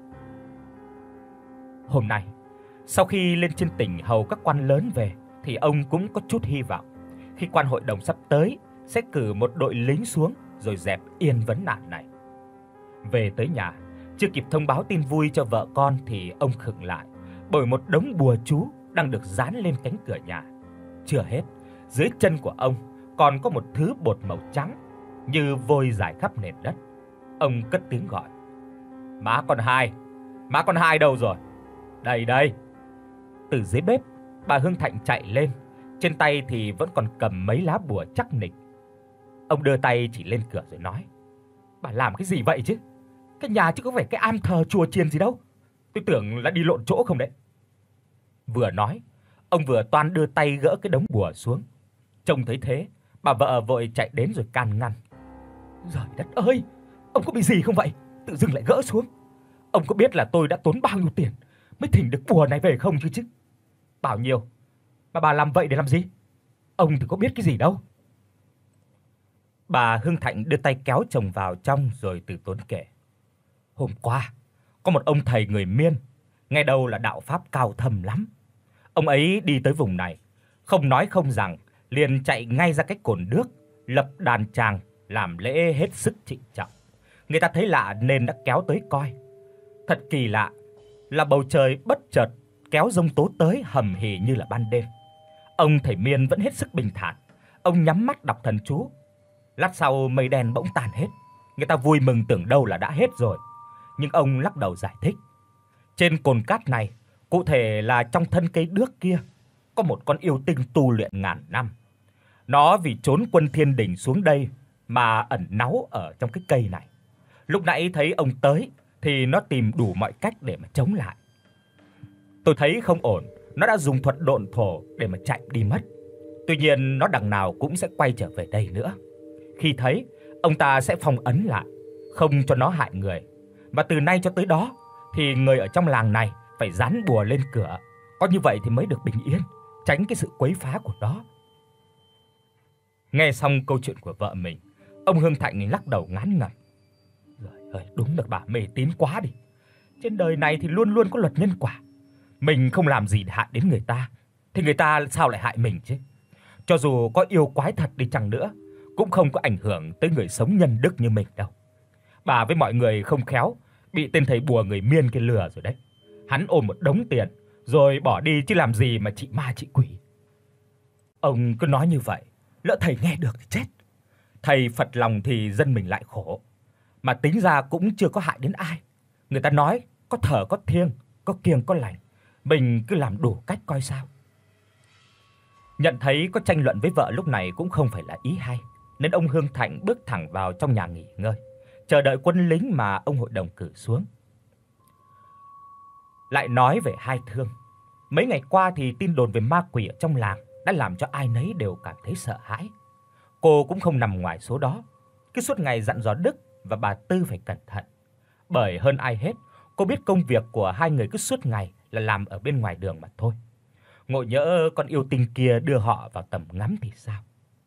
Hôm nay, sau khi lên trên tỉnh hầu các quan lớn về thì ông cũng có chút hy vọng, khi quan hội đồng sắp tới sẽ cử một đội lính xuống rồi dẹp yên vấn nạn này. Về tới nhà, chưa kịp thông báo tin vui cho vợ con thì ông khựng lại, bởi một đống bùa chú đang được dán lên cánh cửa nhà. Chưa hết, dưới chân của ông còn có một thứ bột màu trắng như vôi rải khắp nền đất. Ông cất tiếng gọi: "Má con Hai, má con Hai đâu rồi? Đây đây." Từ dưới bếp, bà Hương Thạnh chạy lên, trên tay thì vẫn còn cầm mấy lá bùa chắc nịch. Ông đưa tay chỉ lên cửa rồi nói: "Bà làm cái gì vậy chứ? Cái nhà chứ có phải cái am thờ chùa chiền gì đâu. Tôi tưởng là đi lộn chỗ không đấy." Vừa nói, ông vừa toan đưa tay gỡ cái đống bùa xuống. Trông thấy thế, bà vợ vội chạy đến rồi can ngăn: "Giời đất ơi, ông có bị gì không vậy? Tự dưng lại gỡ xuống. Ông có biết là tôi đã tốn bao nhiêu tiền mới thỉnh được bùa này về không chứ chứ? Bao nhiêu mà bà làm vậy để làm gì? Ông thì có biết cái gì đâu." Bà Hương Thạnh đưa tay kéo chồng vào trong rồi từ tốn kể: "Hôm qua, có một ông thầy người Miên, nghe đâu là đạo pháp cao thâm lắm. Ông ấy đi tới vùng này, không nói không rằng, liền chạy ngay ra cái cồn nước, lập đàn tràng làm lễ hết sức trịnh trọng. Người ta thấy lạ nên đã kéo tới coi. Thật kỳ lạ là bầu trời bất chợt kéo giông tố tới hầm hì như là ban đêm. Ông thầy Miên vẫn hết sức bình thản, ông nhắm mắt đọc thần chú. Lát sau mây đen bỗng tan hết. Người ta vui mừng tưởng đâu là đã hết rồi, nhưng ông lắc đầu giải thích: trên cồn cát này, cụ thể là trong thân cây đước kia, có một con yêu tinh tu luyện ngàn năm. Nó vì trốn quân thiên đình xuống đây mà ẩn náu ở trong cái cây này. Lúc nãy thấy ông tới thì nó tìm đủ mọi cách để mà chống lại. Tôi thấy không ổn, nó đã dùng thuật độn thổ để mà chạy đi mất. Tuy nhiên nó đằng nào cũng sẽ quay trở về đây nữa. Khi thấy, ông ta sẽ phong ấn lại, không cho nó hại người. Và từ nay cho tới đó thì người ở trong làng này phải dán bùa lên cửa, có như vậy thì mới được bình yên, tránh cái sự quấy phá của nó. Nghe xong câu chuyện của vợ mình, ông Hương Thạnh lắc đầu ngán ngẩm. Trời ơi, đúng là bà mê tín quá đi. Trên đời này thì luôn luôn có luật nhân quả. Mình không làm gì để hại đến người ta thì người ta sao lại hại mình chứ? Cho dù có yêu quái thật đi chăng nữa cũng không có ảnh hưởng tới người sống nhân đức như mình đâu. Bà với mọi người không khéo bị tên thầy bùa người Miên kia lừa rồi đấy. Hắn ôm một đống tiền rồi bỏ đi chứ làm gì mà trị ma trị quỷ. Ông cứ nói như vậy, lỡ thầy nghe được thì chết. Thầy phật lòng thì dân mình lại khổ. Mà tính ra cũng chưa có hại đến ai. Người ta nói có thờ có thiêng, có kiêng có lành, mình cứ làm đủ cách coi sao. Nhận thấy có tranh luận với vợ lúc này cũng không phải là ý hay, nên ông Hương Thạnh bước thẳng vào trong nhà nghỉ ngơi, chờ đợi quân lính mà ông hội đồng cử xuống. Lại nói về Hai Thương. Mấy ngày qua thì tin đồn về ma quỷ ở trong làng đã làm cho ai nấy đều cảm thấy sợ hãi. Cô cũng không nằm ngoài số đó, cứ suốt ngày dặn dò Đức và bà Tư phải cẩn thận. Bởi hơn ai hết, cô biết công việc của hai người cứ suốt ngày là làm ở bên ngoài đường mà thôi. Ngộ nhỡ con yêu tinh kia đưa họ vào tầm ngắm thì sao?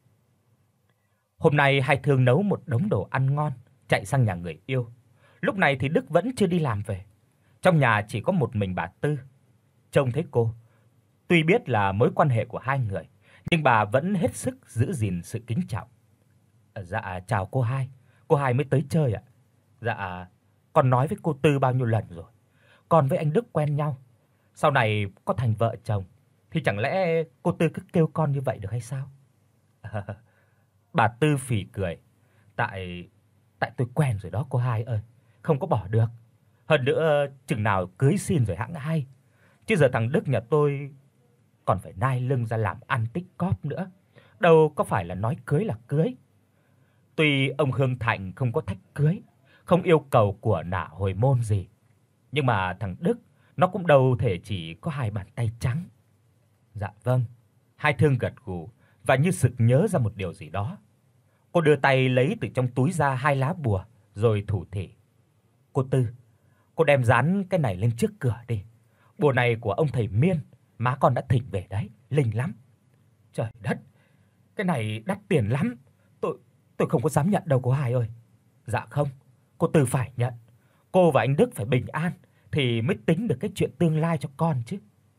Hôm nay Hai Thương nấu một đống đồ ăn ngon, chạy sang nhà người yêu. Lúc này thì Đức vẫn chưa đi làm về. Trong nhà chỉ có một mình bà Tư. Trông thấy cô, tuy biết là mối quan hệ của hai người, nhưng bà vẫn hết sức giữ gìn sự kính trọng. Dạ chào cô Hai, cô Hai mới tới chơi ạ. Dạ, con nói với cô Tư bao nhiêu lần rồi. Con với anh Đức quen nhau, sau này có thành vợ chồng thì chẳng lẽ cô Tư cứ kêu con như vậy được hay sao? À, bà Tư phì cười. Tại tại tôi quen rồi đó cô Hai ơi, không có bỏ được. Hơn nữa chừng nào cưới xin rồi hẵng hay. Chứ giờ thằng Đức nhà tôi còn phải nai lưng ra làm ăn tích cóp nữa, đâu có phải là nói cưới là cưới. Tuy ông Hương Thạnh không có thách cưới, không yêu cầu của nả hồi môn gì, nhưng mà thằng Đức nó cũng đâu thể chỉ có hai bàn tay trắng. Dạ vâng. Hai Thương gật gù và như sực nhớ ra một điều gì đó. Cô đưa tay lấy từ trong túi ra hai lá bùa rồi thủ thỉ. Cô Tư, cô đem dán cái này lên trước cửa đi. Bùa này của ông thầy Miên, má con đã thỉnh về đấy, linh lắm. Trời đất, cái này đắt tiền lắm. Tôi tôi không có dám nhận đâu cô Hai ơi. Dạ không, cô Tư phải nhận. Cô và anh Đức phải bình an thì mới tính được cái chuyện tương lai cho con chứ.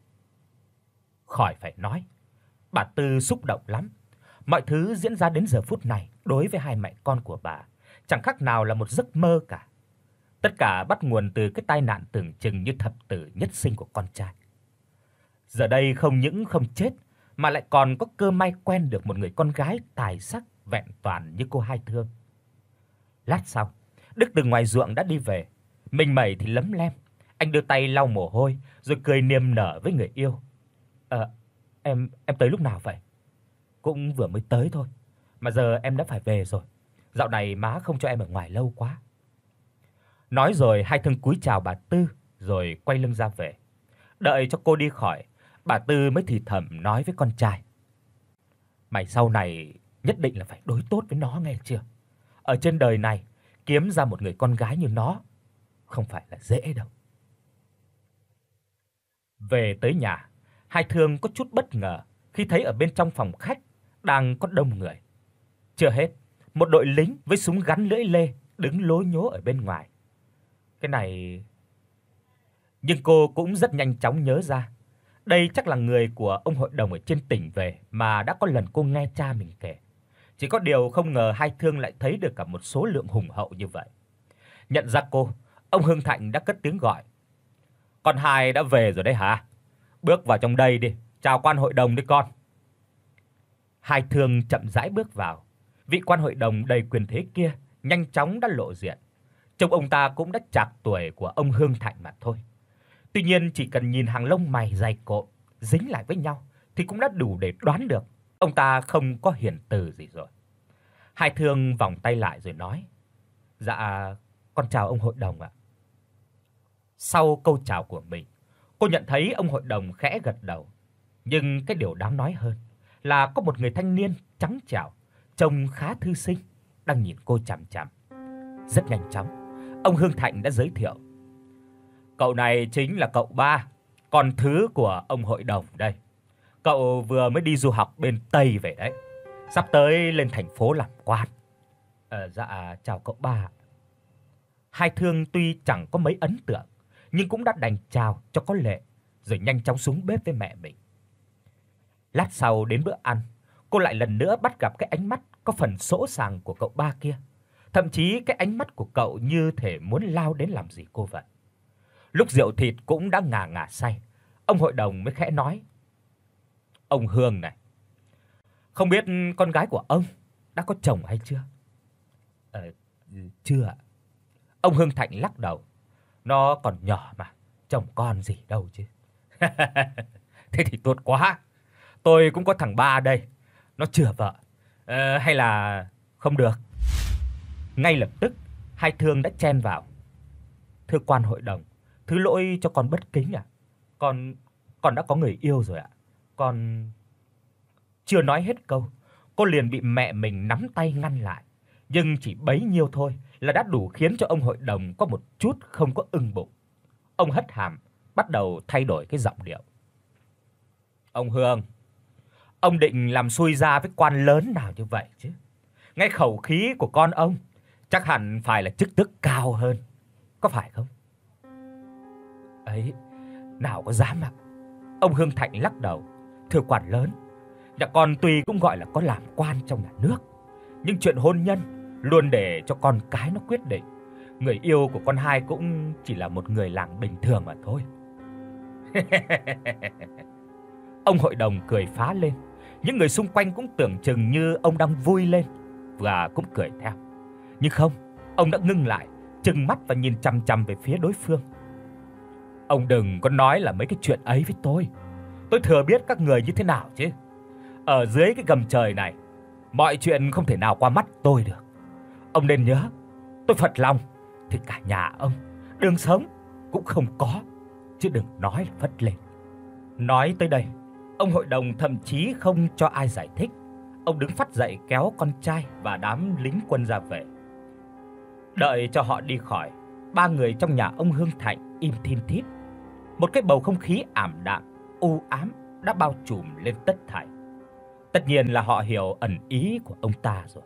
Khỏi phải nói, bà Tư xúc động lắm. Mọi thứ diễn ra đến giờ phút này đối với hai mẹ con của bà chẳng khác nào là một giấc mơ cả. Tất cả bắt nguồn từ cái tai nạn tưởng chừng như thập tử nhất sinh của con trai. Giờ đây không những không chết mà lại còn có cơ may quen được một người con gái tài sắc vẹn toàn như cô Hai Thương. Lát sau, Đức từ ngoài ruộng đã đi về, mình mẩy thì lấm lem. Anh đưa tay lau mồ hôi rồi cười niềm nở với người yêu. "Ờ, em em tới lúc nào vậy?" "Cũng vừa mới tới thôi, mà giờ em đã phải về rồi. Dạo này má không cho em ở ngoài lâu quá." Nói rồi Hai Thương cúi chào bà Tư rồi quay lưng ra về. Đợi cho cô đi khỏi, bà Tư mới thì thầm nói với con trai: "Mày sau này nhất định là phải đối tốt với nó nghe chưa? Ở trên đời này kiếm ra một người con gái như nó không phải là dễ đâu." Về tới nhà, Hai Thương có chút bất ngờ khi thấy ở bên trong phòng khách đang có đông người. Chưa hết, một đội lính với súng gắn lưỡi lê đứng lố nhố ở bên ngoài. Cái này, nhưng cô cũng rất nhanh chóng nhớ ra, đây chắc là người của ông hội đồng ở trên tỉnh về mà đã có lần cô nghe cha mình kể. Chỉ có điều không ngờ Hai Thương lại thấy được cả một số lượng hùng hậu như vậy. Nhận ra cô, ông Hương Thạnh đã cất tiếng gọi: "Con Hai đã về rồi đấy hả? Bước vào trong đây đi, chào quan hội đồng đi con." Hai Thương chậm rãi bước vào. Vị quan hội đồng đầy quyền thế kia nhanh chóng đã lộ diện. Trông ông ta cũng đã trạc tuổi của ông Hương Thạnh mà thôi. Tuy nhiên chỉ cần nhìn hàng lông mày dày cộm dính lại với nhau thì cũng đã đủ để đoán được ông ta không có hiền từ gì rồi. Hai Thương vòng tay lại rồi nói: "Dạ, con chào ông hội đồng ạ." Sau câu chào của mình, cô nhận thấy ông hội đồng khẽ gật đầu, nhưng cái điều đáng nói hơn là có một người thanh niên trắng trẻo, trông khá thư sinh đang nhìn cô chằm chằm. Rất nhanh chóng, ông Hương Thạnh đã giới thiệu: "Cậu này chính là cậu ba, con thứ của ông hội đồng đây. Cậu vừa mới đi du học bên Tây về đấy, sắp tới lên thành phố làm quan." "Ờ dạ chào cậu ba." Hai Thương tuy chẳng có mấy ấn tượng, nhưng cũng đã đành chào cho có lệ, rồi nhanh chóng xuống bếp với mẹ mình. Lát sau đến bữa ăn, cô lại lần nữa bắt gặp cái ánh mắt có phần sỗ sàng của cậu ba kia. Thậm chí cái ánh mắt của cậu như thể muốn lao đến làm gì cô vậy. Lúc rượu thịt cũng đã ngà ngà say, ông hội đồng mới khẽ nói: "Ông Hương này, không biết con gái của ông đã có chồng hay chưa?" "Ờ chưa ạ." Ông Hương Thạnh lắc đầu: "Nó còn nhỏ mà, chồng con gì đâu chứ." "Thế thì tốt quá. Tôi cũng có thằng ba đây, nó chưa vợ. Ờ hay là không được?" Ngay lập tức, Hai Thương đã chen vào: "Thưa quan hội đồng, thứ lỗi cho con bất kính ạ. Con con đã có người yêu rồi ạ. Con..." Chưa nói hết câu, cô liền bị mẹ mình nắm tay ngăn lại, nhưng chỉ bấy nhiêu thôi là đã đủ khiến cho ông hội đồng có một chút không có ưng bụng. Ông hất hàm, bắt đầu thay đổi cái giọng điệu: "Ông Hương, ông định làm xui gia với quan lớn nào như vậy chứ? Ngay khẩu khí của con ông chắc hẳn phải là chức tước cao hơn, có phải không?" "Ấy, nào có dám ạ." Ông Hương Thạnh lắc đầu: "Thưa quan lớn, nhà con tuy cũng gọi là có làm quan trong nhà nước, nhưng chuyện hôn nhân luôn để cho con cái nó quyết định. Người yêu của con Hai cũng chỉ là một người làng bình thường mà thôi." Ông hội đồng cười phá lên. Những người xung quanh cũng tưởng chừng như ông đang vui lên và cũng cười theo. Nhưng không, ông đã ngưng lại, trừng mắt và nhìn chằm chằm về phía đối phương. "Ông đừng có nói là mấy cái chuyện ấy với tôi. Tôi thừa biết các người như thế nào chứ. Ở dưới cái gầm trời này, mọi chuyện không thể nào qua mắt tôi được. Ông nên nhớ, tôi phật lòng thì cả nhà ông đường sống cũng không có, chứ đừng nói là phất lên." Nói tới đây, ông hội đồng thậm chí không cho ai giải thích. Ông đứng phắt dậy kéo con trai và đám lính quân ra về. Đợi cho họ đi khỏi, ba người trong nhà ông Hương Thạnh im thin thít. Một cái bầu không khí ảm đạm, u ám đã bao trùm lên tất thảy. Tất nhiên là họ hiểu ẩn ý của ông ta rồi.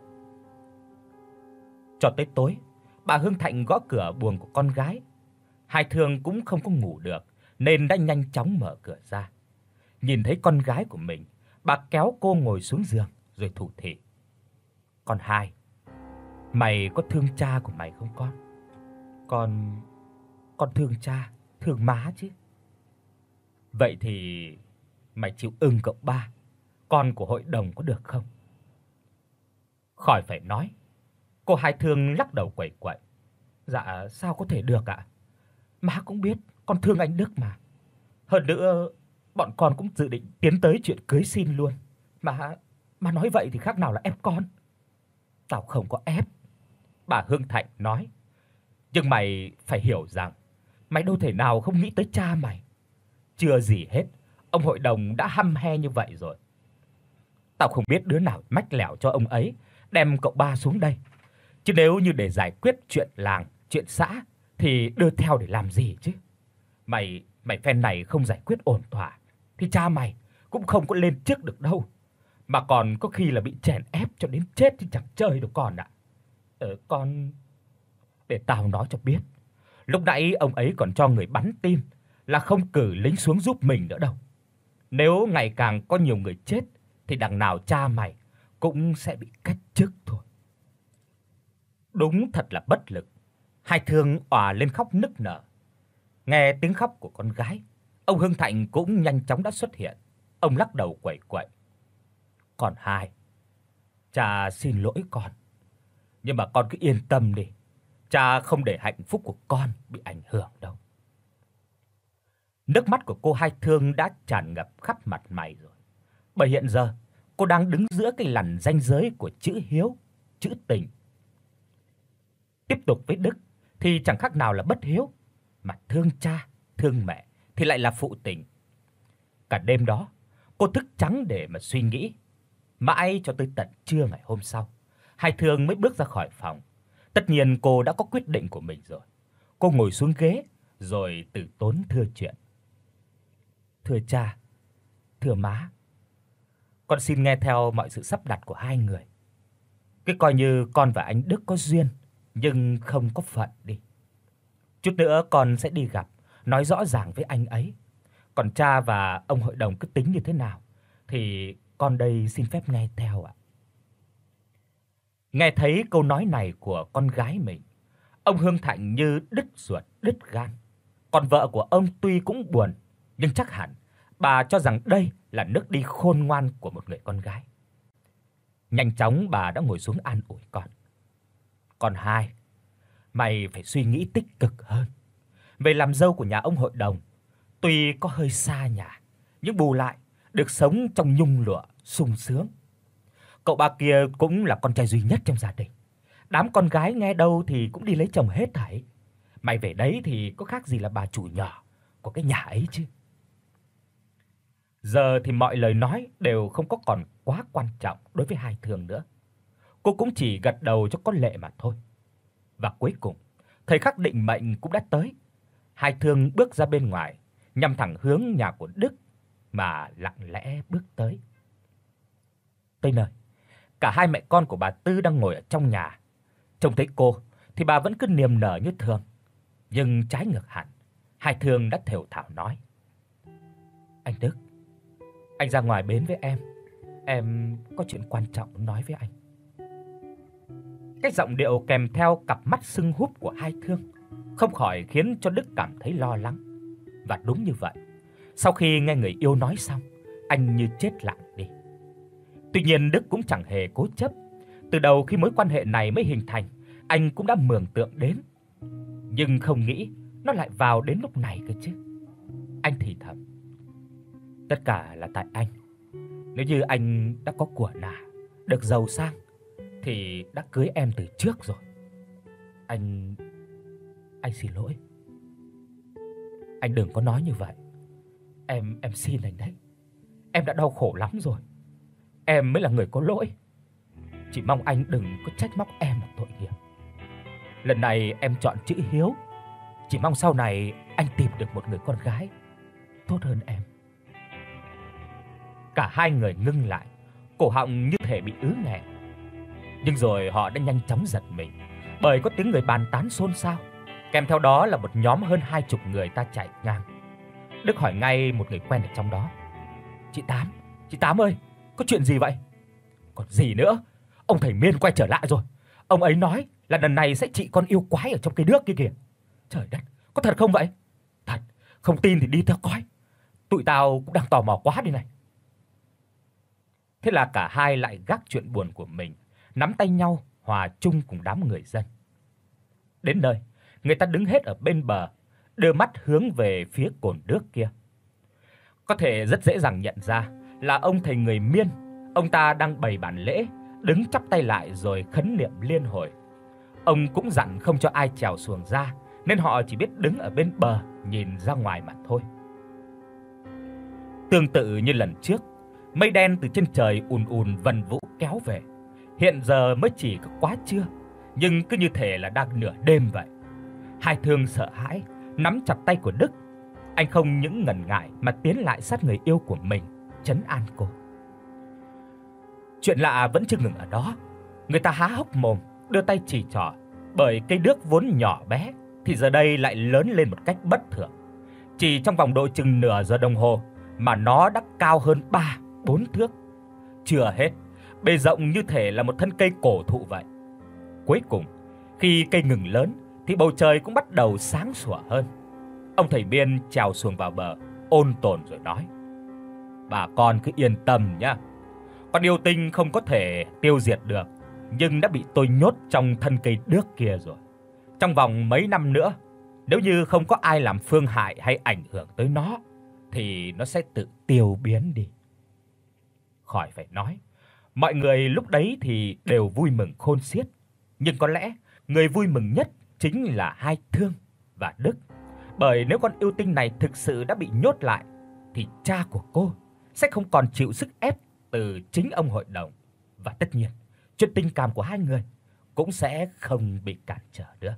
Cho tới tối, bà Hương Thạnh gõ cửa buồng của con gái. Hai Thương cũng không có ngủ được nên đã nhanh chóng mở cửa ra. Nhìn thấy con gái của mình, bà kéo cô ngồi xuống giường rồi thủ thỉ: "Con Hai, mày có thương cha của mày không con?" "Con con thương cha, thương má chứ." "Vậy thì mày chịu ưng cậu ba, con của hội đồng có được không?" Khỏi phải nói, cô Hai Thương lắc đầu quẩy quậy: "Dạ sao có thể được ạ? Má cũng biết con thương anh Đức mà. Hơn nữa, bọn con cũng dự định tiến tới chuyện cưới xin luôn. Má, má nói vậy thì khác nào là ép con." "Tao không có ép." Bà Hương Thạnh nói: "Nhưng mày phải hiểu rằng mày đâu thể nào không nghĩ tới cha mày. Chưa gì hết, ông hội đồng đã hăm he như vậy rồi. Tao không biết đứa nào mách lẻo cho ông ấy đem cậu ba xuống đây. Chứ nếu như để giải quyết chuyện làng, chuyện xã thì đưa theo để làm gì chứ? Mày mày phen này không giải quyết ổn thỏa thì cha mày cũng không có lên trước được đâu, mà còn có khi là bị chèn ép cho đến chết thì chẳng chơi được con ạ." "Ờ con để tao nói cho biết, lúc nãy ông ấy còn cho người bắn tin là không cử lính xuống giúp mình nữa đâu. Nếu ngày càng có nhiều người chết thì đằng nào cha mày cũng sẽ bị cách chức thôi." Đúng thật là bất lực. Hai Thương òa lên khóc nức nở. Nghe tiếng khóc của con gái, ông Hương Thạnh cũng nhanh chóng đã xuất hiện. Ông lắc đầu quẩy quậy: "Con Hai, cha xin lỗi con. Nhưng mà con cứ yên tâm đi, cha không để hạnh phúc của con bị ảnh hưởng đâu." Nước mắt của cô Hai Thương đã tràn ngập khắp mặt mày rồi. Bởi hiện giờ cô đang đứng giữa cái lằn ranh giới của chữ hiếu, chữ tình. Tiếp tục với Đức thì chẳng khác nào là bất hiếu, mà thương cha, thương mẹ thì lại là phụ tình. Cả đêm đó, cô thức trắng để mà suy nghĩ, mãi cho tới tận trưa ngày hôm sau, Hai Thương mới bước ra khỏi phòng. Tất nhiên cô đã có quyết định của mình rồi. Cô ngồi xuống ghế rồi từ tốn thưa chuyện. Thưa cha, thưa má, con xin nghe theo mọi sự sắp đặt của hai người. Cứ coi như con và anh Đức có duyên nhưng không có phận đi. Chút nữa con sẽ đi gặp, nói rõ ràng với anh ấy. Còn cha và ông hội đồng cứ tính như thế nào thì con đây xin phép nghe theo ạ. Nghe thấy câu nói này của con gái mình, ông Hương Thạnh như đứt ruột, đứt gan. Còn vợ của ông tuy cũng buồn, nhưng chắc hẳn bà cho rằng đây là nước đi khôn ngoan của một người con gái. Nhanh chóng bà đã ngồi xuống an ủi con. Con Hai, mày phải suy nghĩ tích cực hơn. Về làm dâu của nhà ông hội đồng, tuy có hơi xa nhà, nhưng bù lại được sống trong nhung lụa sung sướng. Cậu ba kia cũng là con trai duy nhất trong gia đình. Đám con gái nghe đâu thì cũng đi lấy chồng hết thảy. Mày về đấy thì có khác gì là bà chủ nhỏ của cái nhà ấy chứ. Giờ thì mọi lời nói đều không có còn quá quan trọng đối với Hai Thương nữa. Cô cũng chỉ gật đầu cho có lệ mà thôi. Và cuối cùng, thời khắc định mệnh cũng đã tới. Hai Thương bước ra bên ngoài, nhằm thẳng hướng nhà của Đức mà lặng lẽ bước tới. Tới nơi, cả hai mẹ con của bà Tư đang ngồi ở trong nhà. Trông thấy cô thì bà vẫn cứ niềm nở như thường, nhưng trái ngược hẳn, Hai Thương đã thều thào nói: "Anh Đức, anh ra ngoài bến với em, em có chuyện quan trọng nói với anh." Cái giọng điệu kèm theo cặp mắt sưng húp của Hai Thương không khỏi khiến cho Đức cảm thấy lo lắng. Và đúng như vậy, sau khi nghe người yêu nói xong, anh như chết lặng đi. Tuy nhiên Đức cũng chẳng hề cố chấp. Từ đầu khi mối quan hệ này mới hình thành, anh cũng đã mường tượng đến, nhưng không nghĩ nó lại vào đến lúc này cơ chứ. Anh thì thầm: "Tất cả là tại anh. Nếu như anh đã có của nà, được giàu sang thì đã cưới em từ trước rồi. Anh anh xin lỗi. Anh đừng có nói như vậy. Em em xin anh đấy. Em đã đau khổ lắm rồi. Em mới là người có lỗi. Chỉ mong anh đừng có trách móc em là tội nghiệp. Lần này em chọn chữ hiếu, chỉ mong sau này anh tìm được một người con gái tốt hơn em." Cả hai người ngưng lại, cổ họng như thể bị ứ nghẹn. Nhưng rồi họ đã nhanh chóng giật mình, bởi có tiếng người bàn tán xôn xao, kèm theo đó là một nhóm hơn hai chục người ta chạy ngang. Đức hỏi ngay một người quen ở trong đó: "Chị Tám, chị Tám ơi, có chuyện gì vậy?" "Còn gì nữa, ông thầy Miên quay trở lại rồi. Ông ấy nói là lần này sẽ trị con yêu quái ở trong cây đước kia kìa." "Trời đất, có thật không vậy?" "Thật, không tin thì đi theo coi. Tụi tao cũng đang tò mò quá đây này." Thế là cả hai lại gác chuyện buồn của mình, nắm tay nhau hòa chung cùng đám người dân. Đến nơi, người ta đứng hết ở bên bờ, đưa mắt hướng về phía cồn nước kia. Có thể rất dễ dàng nhận ra là ông thầy người Miên, ông ta đang bày bản lễ, đứng chắp tay lại rồi khấn niệm liên hồi. Ông cũng dặn không cho ai trèo xuồng ra, nên họ chỉ biết đứng ở bên bờ nhìn ra ngoài mà thôi. Tương tự như lần trước, mây đen từ trên trời ùn ùn vần vũ kéo về. Hiện giờ mới chỉ có quá trưa, nhưng cứ như thể là đang nửa đêm vậy. Hai Thương sợ hãi, nắm chặt tay của Đức. Anh không những ngần ngại mà tiến lại sát người yêu của mình, trấn an cô. Chuyện lạ vẫn chưa ngừng ở đó. Người ta há hốc mồm, đưa tay chỉ trỏ, bởi cây đước vốn nhỏ bé thì giờ đây lại lớn lên một cách bất thường. Chỉ trong vòng độ chừng nửa giờ đồng hồ mà nó đã cao hơn ba, bốn thước. Chưa hết, bề rộng như thể là một thân cây cổ thụ vậy. Cuối cùng, khi cây ngừng lớn thì bầu trời cũng bắt đầu sáng sủa hơn. Ông thầy Biên trèo xuồng vào bờ, ôn tồn rồi nói: "Bà con cứ yên tâm nhá. Con yêu tinh không có thể tiêu diệt được, nhưng đã bị tôi nhốt trong thân cây đước kia rồi. Trong vòng mấy năm nữa, nếu như không có ai làm phương hại hay ảnh hưởng tới nó thì nó sẽ tự tiêu biến đi." Khỏi phải nói, mọi người lúc đấy thì đều vui mừng khôn xiết, nhưng có lẽ người vui mừng nhất chính là Hai Thương và Đức. Bởi nếu con yêu tinh này thực sự đã bị nhốt lại thì cha của cô sẽ không còn chịu sức ép từ chính ông hội đồng, và tất nhiên, chuyện tình cảm của hai người cũng sẽ không bị cản trở nữa.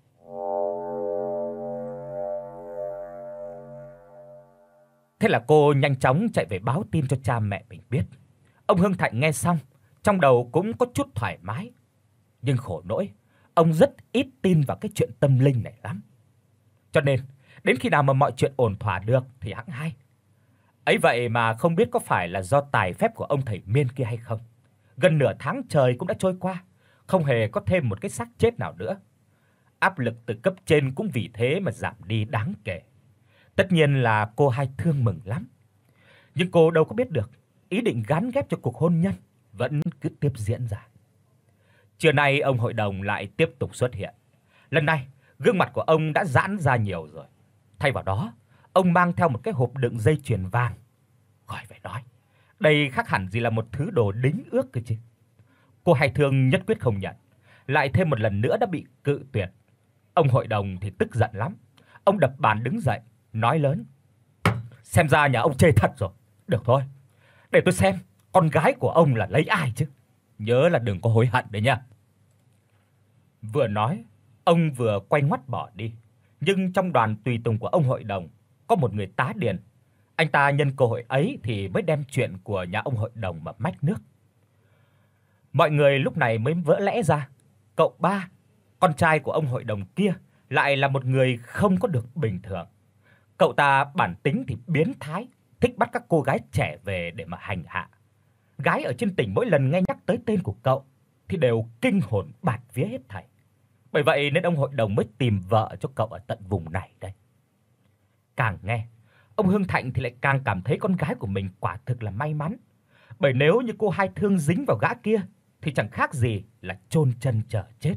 Thế là cô nhanh chóng chạy về báo tin cho cha mẹ mình biết. Ông Hưng Thạnh nghe xong, trong đầu cũng có chút thoải mái, nhưng khổ nỗi, ông rất ít tin vào cái chuyện tâm linh này lắm. Cho nên, đến khi nào mà mọi chuyện ổn thỏa được thì hẵng hay. Ấy vậy mà không biết có phải là do tài phép của ông thầy Miên kia hay không, gần nửa tháng trời cũng đã trôi qua, không hề có thêm một cái xác chết nào nữa. Áp lực từ cấp trên cũng vì thế mà giảm đi đáng kể. Tất nhiên là cô Hai Thương mừng lắm. Nhưng cô đâu có biết được, ý định gán ghép cho cuộc hôn nhân vẫn cứ tiếp diễn ra. Trưa nay ông hội đồng lại tiếp tục xuất hiện. Lần này, gương mặt của ông đã giãn ra nhiều rồi. Thay vào đó, ông mang theo một cái hộp đựng dây chuyền vàng. Khỏi phải nói, đây khác hẳn gì là một thứ đồ đính ước cơ chứ. Cô Hai Thương nhất quyết không nhận, lại thêm một lần nữa đã bị cự tuyệt. Ông hội đồng thì tức giận lắm. Ông đập bàn đứng dậy, nói lớn: "Xem ra nhà ông chê thật rồi. Được thôi, để tôi xem con gái của ông là lấy ai chứ. Nhớ là đừng có hối hận đấy nha." Vừa nói, ông vừa quay ngoắt bỏ đi. Nhưng trong đoàn tùy tùng của ông hội đồng có một người tá điền. Anh ta nhân cơ hội ấy thì mới đem chuyện của nhà ông hội đồng mà mách nước. Mọi người lúc này mới vỡ lẽ ra, cậu Ba, con trai của ông hội đồng kia, lại là một người không có được bình thường. Cậu ta bản tính thì biến thái, thích bắt các cô gái trẻ về để mà hành hạ. Gái ở trên tỉnh mỗi lần nghe nhắc tới tên của cậu thì đều kinh hồn bạt vía hết thảy. Bởi vậy nên ông hội đồng mới tìm vợ cho cậu ở tận vùng này đây. Càng nghe, ông Hưng Thạnh thì lại càng cảm thấy con gái của mình quả thực là may mắn. Bởi nếu như cô Hai Thương dính vào gã kia thì chẳng khác gì là chôn chân chờ chết.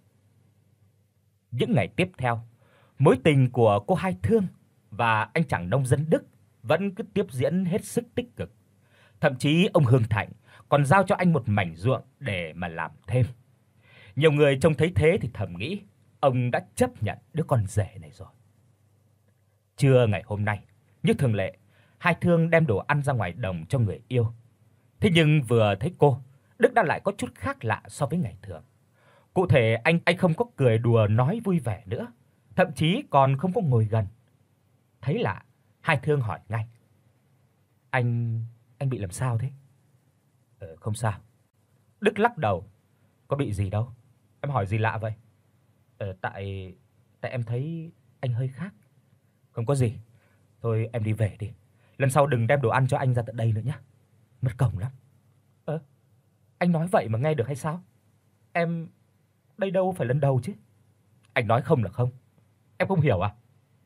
Những ngày tiếp theo, mối tình của cô Hai Thương và anh chàng nông dân Đức vẫn cứ tiếp diễn hết sức tích cực. Thậm chí ông Hưng Thạnh còn giao cho anh một mảnh ruộng để mà làm thêm. Nhiều người trông thấy thế thì thầm nghĩ ông đã chấp nhận đứa con rể này rồi. Trưa ngày hôm nay, như thường lệ, Hai Thương đem đồ ăn ra ngoài đồng cho người yêu. Thế nhưng vừa thấy cô, Đức đã lại có chút khác lạ so với ngày thường. Cụ thể anh anh không có cười đùa nói vui vẻ nữa, thậm chí còn không có ngồi gần. Thấy lạ, Hai Thương hỏi ngay: "Anh anh bị làm sao thế?" "Ờ không sao." Đức lắc đầu: "Có bị gì đâu. Em hỏi gì lạ vậy?" "Ờ tại tại em thấy anh hơi khác." "Không có gì. Thôi em đi về đi. Lần sau đừng đem đồ ăn cho anh ra tận đây nữa nhé. Mất công lắm." "Ơ, anh nói vậy mà nghe được hay sao? Em đây đâu phải lần đầu chứ." "Anh nói không là không. Em không hiểu à?"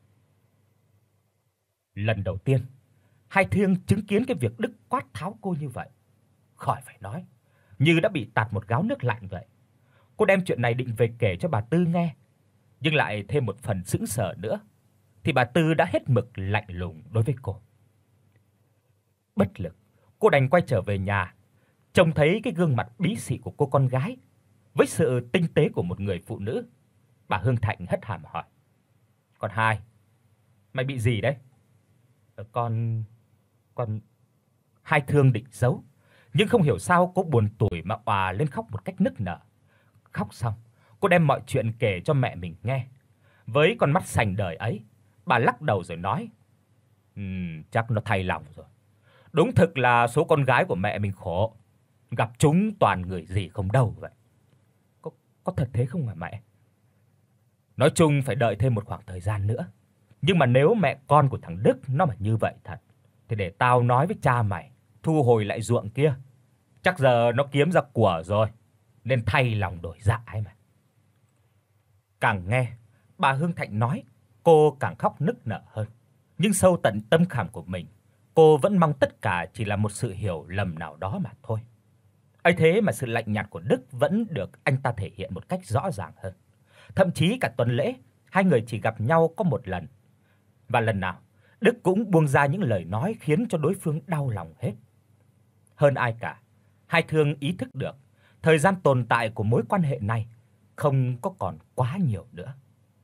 Lần đầu tiên, Hai Thương chứng kiến cái việc Đức quát tháo cô như vậy, khỏi phải nói, như đã bị tạt một gáo nước lạnh vậy. Cô đem chuyện này định về kể cho bà Tư nghe, nhưng lại thêm một phần sững sờ nữa, thì bà Tư đã hết mực lạnh lùng đối với cô. Bất lực, cô đành quay trở về nhà, trông thấy cái gương mặt bí xị của cô con gái với sự tinh tế của một người phụ nữ. Bà Hương Thạnh hất hàm hỏi: "Con Hai, mày bị gì đấy?" "Ờ, con con..." Hai Thương định giấu, nhưng không hiểu sao cô buồn tủi mà òa lên khóc một cách nức nở. Khóc xong, cô đem mọi chuyện kể cho mẹ mình nghe. Với con mắt sành đời ấy, bà lắc đầu rồi nói: "Ừm, chắc nó thay lòng rồi. Đúng thực là số con gái của mẹ mình khổ, gặp chúng toàn người gì không đâu vậy." "Có có thật thế không hả mẹ?" "Nói chung phải đợi thêm một khoảng thời gian nữa. Nhưng mà nếu mẹ con của thằng Đức nó mà như vậy thật thì để tao nói với cha mày thu hồi lại ruộng kia. Chắc giờ nó kiếm ra của rồi, nên thay lòng đổi dạ ấy mà." Càng nghe bà Hương Thạnh nói, cô càng khóc nức nở hơn. Nhưng sâu tận tâm khảm của mình, cô vẫn mong tất cả chỉ là một sự hiểu lầm nào đó mà thôi. Ấy thế mà sự lạnh nhạt của Đức vẫn được anh ta thể hiện một cách rõ ràng hơn. Thậm chí cả tuần lễ, hai người chỉ gặp nhau có một lần. Và lần nào, Đức cũng buông ra những lời nói khiến cho đối phương đau lòng hết. Hơn ai cả, Hai Thương ý thức được thời gian tồn tại của mối quan hệ này không có còn quá nhiều nữa.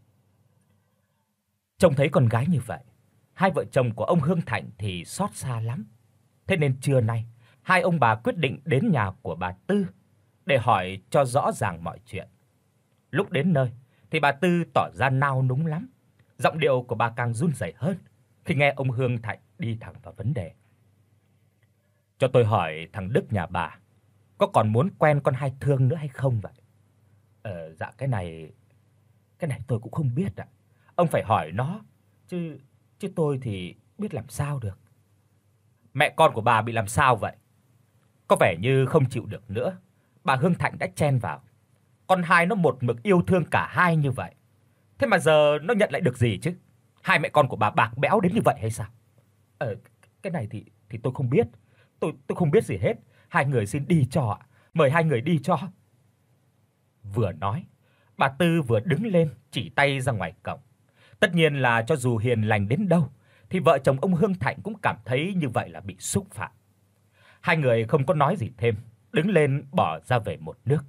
Trông thấy con gái như vậy, hai vợ chồng của ông Hương Thạnh thì xót xa lắm. Thế nên trưa nay, hai ông bà quyết định đến nhà của bà Tư để hỏi cho rõ ràng mọi chuyện. Lúc đến nơi thì bà Tư tỏ ra nao núng lắm. Giọng điệu của bà càng run rẩy hơn khi nghe ông Hương Thạnh đi thẳng vào vấn đề. "Cho tôi hỏi thằng Đức nhà bà có còn muốn quen con Hai Thương nữa hay không vậy?" "Ờ dạ cái này cái này tôi cũng không biết ạ. Ông phải hỏi nó, chứ chứ tôi thì biết làm sao được." "Mẹ con của bà bị làm sao vậy?" Có vẻ như không chịu được nữa, bà Hương Thạnh đã chen vào. "Con Hai nó một mực yêu thương cả hai như vậy, thế mà giờ nó nhận lại được gì chứ? Hai mẹ con của bà bạc bẽo đến như vậy hay sao?" "Ờ cái này thì thì tôi không biết. Tôi tôi không biết gì hết. Hai người xin đi cho ạ. Mời hai người đi cho." Vừa nói, bà Tư vừa đứng lên chỉ tay ra ngoài cổng. Tất nhiên là cho dù hiền lành đến đâu thì vợ chồng ông Hương Thạnh cũng cảm thấy như vậy là bị xúc phạm. Hai người không có nói gì thêm, đứng lên bỏ ra về một nước.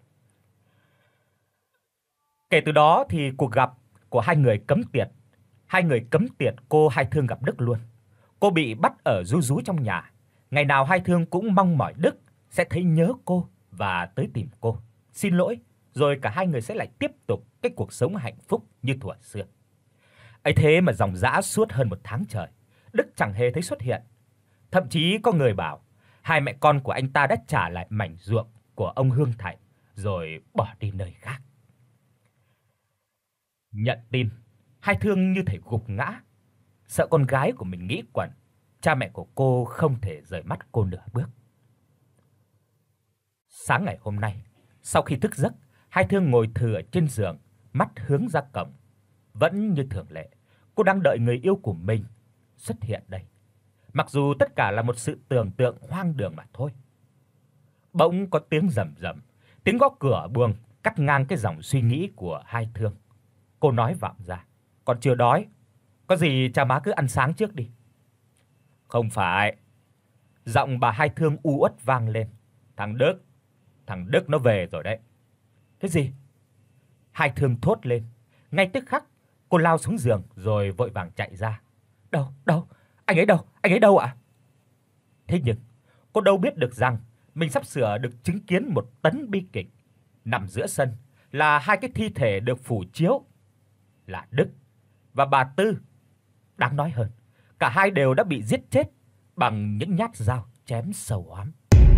Kể từ đó thì cuộc gặp của hai người cấm tiệt. Hai người cấm tiệt cô Hai Thương gặp Đức luôn. Cô bị bắt ở ru rú trong nhà. Ngày nào Hai Thương cũng mong mỏi Đức sẽ thấy nhớ cô và tới tìm cô, xin lỗi, rồi cả hai người sẽ lại tiếp tục cái cuộc sống hạnh phúc như thuở xưa. Ấy thế mà dòng dã suốt hơn một tháng trời, Đức chẳng hề thấy xuất hiện. Thậm chí có người bảo hai mẹ con của anh ta đã trả lại mảnh ruộng của ông Hương Thạnh rồi bỏ đi nơi khác. Nhận tin, Hai Thương như thể gục ngã, sợ con gái của mình nghĩ quẩn, cha mẹ của cô không thể rời mắt cô nửa bước. Sáng ngày hôm nay, sau khi thức giấc, Hai Thương ngồi thừ ở trên giường, mắt hướng ra cổng. Vẫn như thường lệ, cô đang đợi người yêu của mình xuất hiện đây. Mặc dù tất cả là một sự tưởng tượng hoang đường mà thôi. Bỗng có tiếng rầm rầm, tiếng gõ cửa buồng cắt ngang cái dòng suy nghĩ của Hai Thương. Cô nói vọng ra, "Con chưa đói, có gì cha má cứ ăn sáng trước đi." "Không phải." Giọng bà Hai Thương u uất vang lên. "Thằng Đức, thằng Đức nó về rồi đấy." "Cái gì?" Hai Thương thốt lên. Ngay tức khắc, cô lao xuống giường rồi vội vàng chạy ra. "Đâu, đâu? Anh ấy đâu? Anh ấy đâu ạ?" Thế nhưng, cô đâu biết được rằng mình sắp sửa được chứng kiến một tấn bi kịch. Nằm giữa sân là hai cái thi thể được phủ chiếu, là Đức và bà Tư. Đáng nói hơn, cả hai đều đã bị giết chết bằng những nhát dao chém sầu hoắm.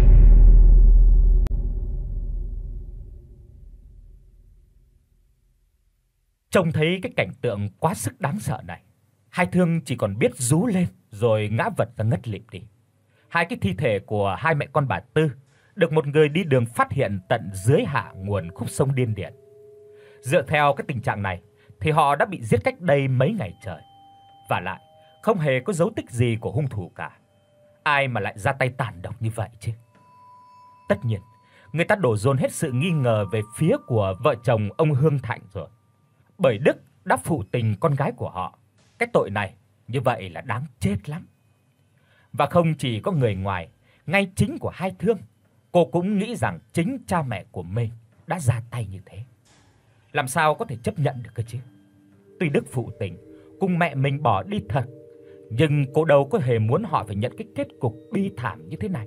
Trông thấy cái cảnh tượng quá sức đáng sợ này, Hai Thương chỉ còn biết rú lên rồi ngã vật ra ngất lịm đi. Hai cái thi thể của hai mẹ con bà Tư được một người đi đường phát hiện tận dưới hạ nguồn khúc sông Điên Điển. Dựa theo cái tình trạng này thì họ đã bị giết cách đây mấy ngày trời. Và lại không hề có dấu tích gì của hung thủ cả. Ai mà lại ra tay tàn độc như vậy chứ? Tất nhiên, người ta đổ dồn hết sự nghi ngờ về phía của vợ chồng ông Hương Thạnh rồi. Bởi Đức đã phụ tình con gái của họ. Cái tội này như vậy là đáng chết lắm. Và không chỉ có người ngoài, ngay chính của Hai Thương, cô cũng nghĩ rằng chính cha mẹ của mình đã ra tay như thế. Làm sao có thể chấp nhận được cơ chứ? Tuy Đức phụ tình, cùng mẹ mình bỏ đi thật, nhưng cô đâu có hề muốn họ phải nhận cái kết cục bi thảm như thế này.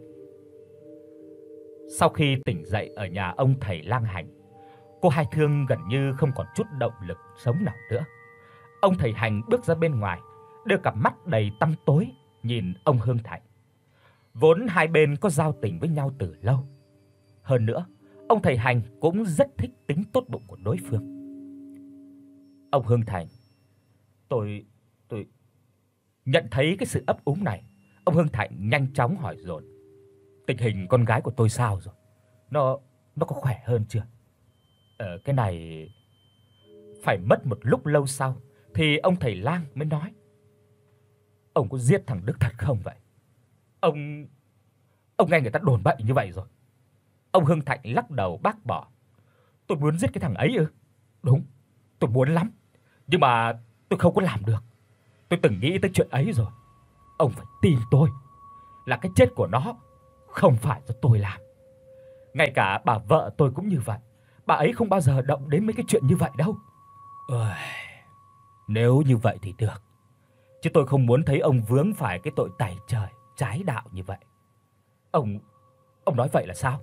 Sau khi tỉnh dậy ở nhà ông thầy Lang Hành, cô Hai Thương gần như không còn chút động lực sống nào nữa. Ông thầy Hành bước ra bên ngoài, đưa cặp mắt đầy tăm tối nhìn ông Hương Thạnh. Vốn hai bên có giao tình với nhau từ lâu. Hơn nữa, ông thầy Hành cũng rất thích tính tốt bụng của đối phương. "Ông Hương Thạnh, tôi tôi nhận thấy cái sự ấp úng này." Ông Hương Thạnh nhanh chóng hỏi dồn: "Tình hình con gái của tôi sao rồi? Nó nó có khỏe hơn chưa?" Ờ cái này phải mất một lúc lâu sau thì ông thầy Lang mới nói: "Ông có giết thằng Đức thật không vậy? Ông ông nghe người ta đồn bậy như vậy rồi." Ông Hương Thạnh lắc đầu bác bỏ: "Tôi muốn giết cái thằng ấy ư? Đúng, tôi muốn lắm, nhưng mà tôi không có làm được. Tôi từng nghĩ tới chuyện ấy rồi. Ông phải tin tôi, là cái chết của nó Không phải do tôi làm. Ngay cả bà vợ tôi cũng như vậy. Bà ấy không bao giờ động đến mấy cái chuyện như vậy đâu. Ôi, nếu như vậy thì được. Chứ tôi không muốn thấy ông vướng phải cái tội tày trời, trái đạo như vậy. Ông ông nói vậy là sao?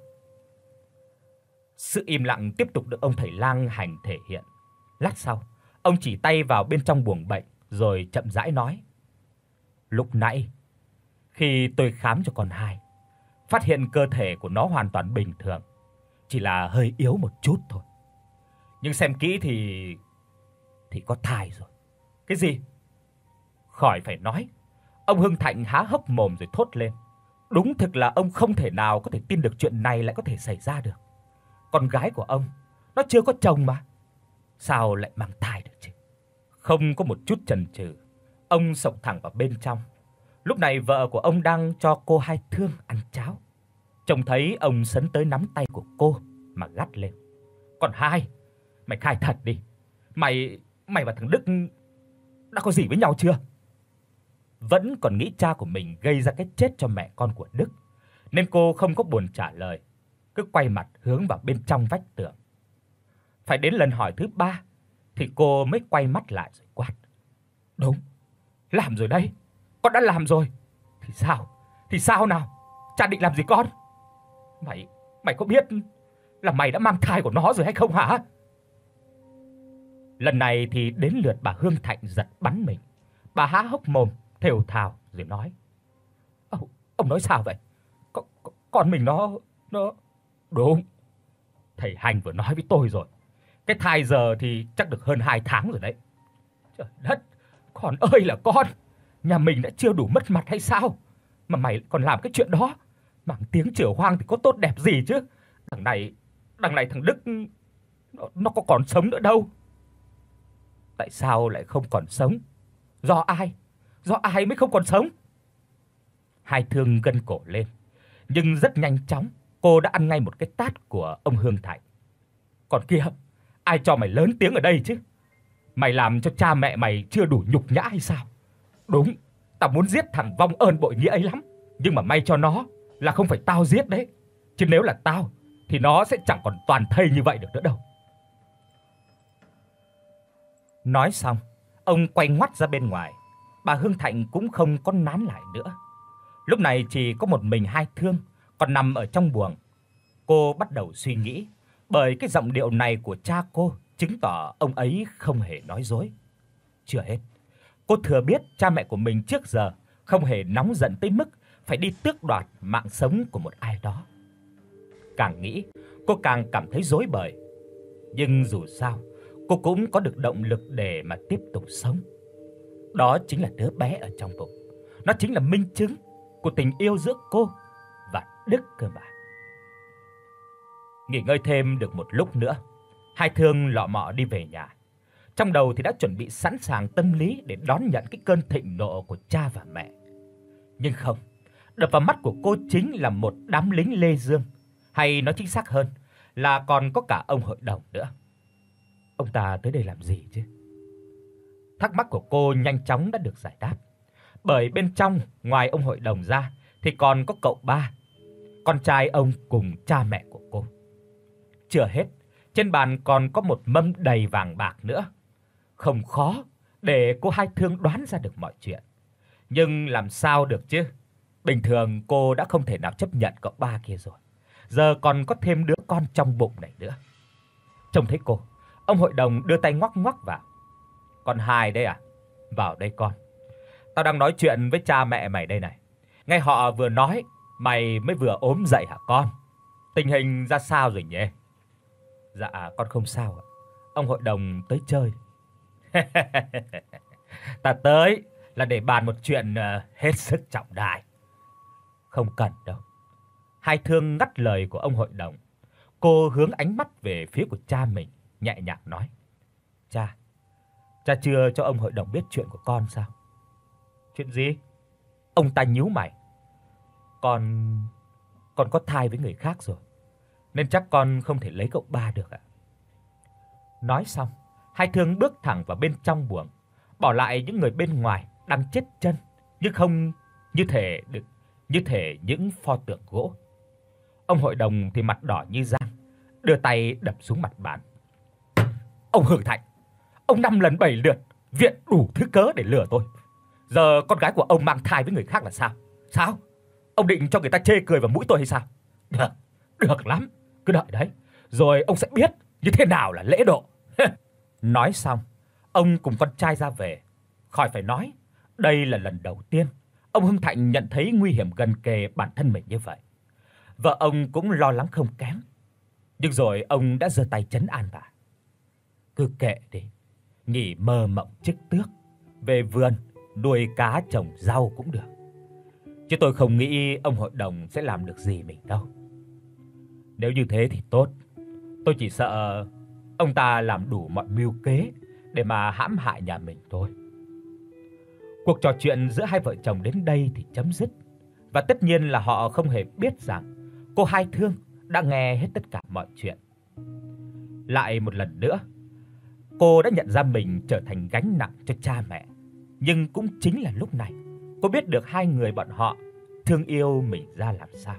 Sự im lặng tiếp tục được ông thầy lang hành thể hiện. Lát sau, ông chỉ tay vào bên trong buồng bệnh rồi chậm rãi nói: "Lúc nãy khi tôi khám cho con Hai, phát hiện cơ thể của nó hoàn toàn bình thường, chỉ là hơi yếu một chút thôi. Nhưng xem kỹ thì thì có thai rồi." Cái gì? Khỏi phải nói. Ông Hưng Thạnh há hốc mồm rồi thốt lên. Đúng thực là ông không thể nào có thể tin được chuyện này lại có thể xảy ra được. Con gái của ông, nó chưa có chồng mà, sao lại mang thai được chứ? Không có một chút chần chừ, ông xộc thẳng vào bên trong. Lúc này vợ của ông đang cho cô Hai Thương ăn cháo. Trông thấy ông sấn tới nắm tay của cô mà gắt lên: "Còn Hai, mày khai thật đi. Mày mày và thằng Đức đã có gì với nhau chưa?" Vẫn còn nghĩ cha của mình gây ra cái chết cho mẹ con của Đức, nên cô không có buồn trả lời, cứ quay mặt hướng vào bên trong vách tường. Phải đến lần hỏi thứ ba thì cô mới quay mắt lại rồi quát: "Đúng, làm rồi đây. Con đã làm rồi. Thì sao? Thì sao nào? Cha định làm gì con? Mày mày có biết là mày đã mang thai của nó rồi hay không hả?" Lần này thì đến lượt bà Hương Thạnh giật bắn mình. Bà há hốc mồm thều thào rồi nói: "Ông ông nói sao vậy? Con con mình nó nó đúng. Thầy Hành vừa nói với tôi rồi. Cái thai giờ thì chắc được hơn hai tháng rồi đấy." Trời đất, con ơi là con. Nhà mình đã chưa đủ mất mặt hay sao mà mày còn làm cái chuyện đó? Mang tiếng chửa hoang thì có tốt đẹp gì chứ? Đằng này, đằng này thằng Đức nó, nó có còn sống nữa đâu. Tại sao lại không còn sống? Do ai? Do ai mới không còn sống? Hai Thương gân cổ lên, nhưng rất nhanh chóng cô đã ăn ngay một cái tát của ông Hương Thạnh. "Còn kia, ai cho mày lớn tiếng ở đây chứ? Mày làm cho cha mẹ mày chưa đủ nhục nhã hay sao? Đúng, tao muốn giết thằng vong ơn bội nghĩa ấy lắm, nhưng mà may cho nó là không phải tao giết đấy, chứ nếu là tao thì nó sẽ chẳng còn toàn thây như vậy được nữa đâu." Nói xong, ông quay ngoắt ra bên ngoài. Bà Hương Thạnh cũng không có nán lại nữa. Lúc này chỉ có một mình Hai Thương còn nằm ở trong buồng. Cô bắt đầu suy nghĩ, bởi cái giọng điệu này của cha cô chứng tỏ ông ấy không hề nói dối. Chưa hết, cô thừa biết cha mẹ của mình trước giờ không hề nóng giận tới mức phải đi tước đoạt mạng sống của một ai đó. Càng nghĩ, cô càng cảm thấy rối bời. Nhưng dù sao, cô cũng có được động lực để mà tiếp tục sống. Đó chính là đứa bé ở trong bụng. Nó chính là minh chứng của tình yêu giữa cô và Đức cơ mà. Nghỉ ngơi thêm được một lúc nữa, Hai Thương lọ mọ đi về nhà. Trong đầu thì đã chuẩn bị sẵn sàng tâm lý để đón nhận cái cơn thịnh nộ của cha và mẹ. Nhưng không, đập vào mắt của cô chính là một đám lính Lê Dương, hay nói chính xác hơn là còn có cả ông hội đồng nữa. Ông ta tới đây làm gì chứ? Thắc mắc của cô nhanh chóng đã được giải đáp. Bởi bên trong, ngoài ông hội đồng ra thì còn có cậu ba, con trai ông cùng cha mẹ của cô. Chưa hết, trên bàn còn có một mâm đầy vàng bạc nữa. Không khó để cô Hai Thương đoán ra được mọi chuyện. Nhưng làm sao được chứ? Bình thường cô đã không thể nào chấp nhận cậu ba kia rồi, giờ còn có thêm đứa con trong bụng này nữa. Trông thấy cô, ông hội đồng đưa tay ngoắc ngoắc vào. "Con Hai đây à? Vào đây con. Tao đang nói chuyện với cha mẹ mày đây này. Nghe họ vừa nói mày mới vừa ốm dậy hả con? Tình hình ra sao rồi nhỉ?" "Dạ con không sao ạ. Ông hội đồng tới chơi." "Ta tới là để bàn một chuyện uh, hết sức trọng đại." "Không cần đâu." Hai Thương ngắt lời của ông hội đồng. Cô hướng ánh mắt về phía của cha mình, nhẹ nhàng nói: "Cha, cha chưa cho ông hội đồng biết chuyện của con sao?" "Chuyện gì?" Ông ta nhíu mày. "Con con có thai với người khác rồi, nên chắc con không thể lấy cậu ba được ạ." Nói xong, Hai Thương bước thẳng vào bên trong buồng, bỏ lại những người bên ngoài đang chết chân, nhưng không như thể được như thể những pho tượng gỗ. Ông hội đồng thì mặt đỏ như giang, đưa tay đập xuống mặt bàn. Ông Hưng Thạnh, ông năm lần bảy lượt viện đủ thứ cớ để lừa tôi. Giờ con gái của ông mang thai với người khác là sao? Sao? Ông định cho người ta chê cười vào mũi tôi hay sao? Được, được lắm, cứ đợi đấy, rồi ông sẽ biết như thế nào là lễ độ. Nói xong, ông cùng con trai ra về. Khỏi phải nói, đây là lần đầu tiên ông Hưng Thạnh nhận thấy nguy hiểm gần kề bản thân mình như vậy. Vợ ông cũng lo lắng không kém. Nhưng rồi ông đã giơ tay trấn an bà. Cứ kệ đi, nghỉ mơ mộng chức tước, về vườn nuôi cá trồng rau cũng được. Chứ tôi không nghĩ ông hội đồng sẽ làm được gì mình đâu. Nếu như thế thì tốt. Tôi chỉ sợ ông ta làm đủ mọi mưu kế để mà hãm hại nhà mình thôi. Cuộc trò chuyện giữa hai vợ chồng đến đây thì chấm dứt. Và tất nhiên là họ không hề biết rằng cô Hai Thương đã nghe hết tất cả mọi chuyện. Lại một lần nữa, cô đã nhận ra mình trở thành gánh nặng cho cha mẹ. Nhưng cũng chính là lúc này, cô biết được hai người bọn họ thương yêu mình ra làm sao.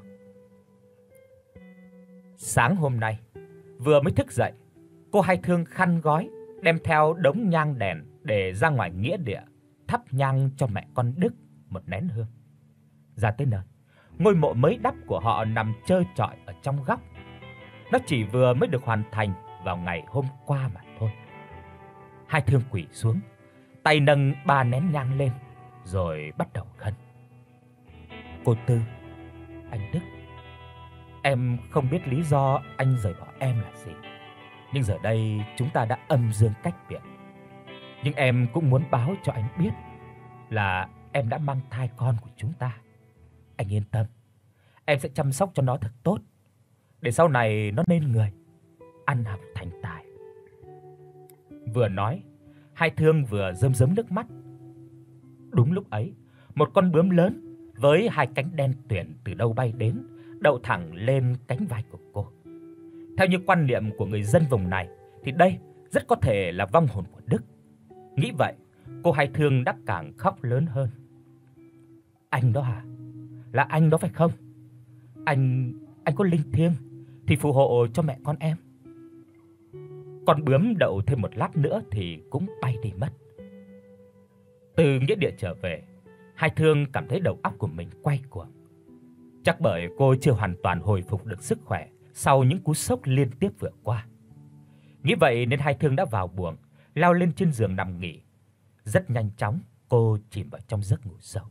Sáng hôm nay, vừa mới thức dậy, cô Hai Thương khăn gói, đem theo đống nhang đèn để ra ngoài nghĩa địa thắp nhang cho mẹ con Đức một nén hương. Ra tới nơi, ngôi mộ mới đắp của họ nằm trơ trọi ở trong góc. Nó chỉ vừa mới được hoàn thành vào ngày hôm qua mà thôi. Hai Thương quỳ xuống, tay nâng ba nén nhang lên rồi bắt đầu khấn. Cô Tư, anh Đức, em không biết lý do anh rời bỏ em là gì, nhưng giờ đây chúng ta đã âm dương cách biệt. Nhưng em cũng muốn báo cho anh biết là em đã mang thai con của chúng ta. Anh yên tâm, em sẽ chăm sóc cho nó thật tốt, để sau này nó nên người, ăn học thành tài. Vừa nói, Hai Thương vừa rơm rớm nước mắt. Đúng lúc ấy, một con bướm lớn với hai cánh đen tuyền từ đâu bay đến, đậu thẳng lên cánh vai của cô. Theo như quan niệm của người dân vùng này thì đây rất có thể là vong hồn của Đức. Nghĩ vậy, cô Hai Thương đã càng khóc lớn hơn. Anh đó hả? Là anh đó phải không? Anh anh có linh thiêng thì phù hộ cho mẹ con em. Con bướm đậu thêm một lát nữa thì cũng bay đi mất. Từ nghĩa địa trở về, Hai Thương cảm thấy đầu óc của mình quay cuồng. Chắc bởi cô chưa hoàn toàn hồi phục được sức khỏe sau những cú sốc liên tiếp vừa qua. Nghĩ vậy nên Hai Thương đã vào buồng, lao lên trên giường nằm nghỉ. Rất nhanh chóng, cô chìm vào trong giấc ngủ sâu.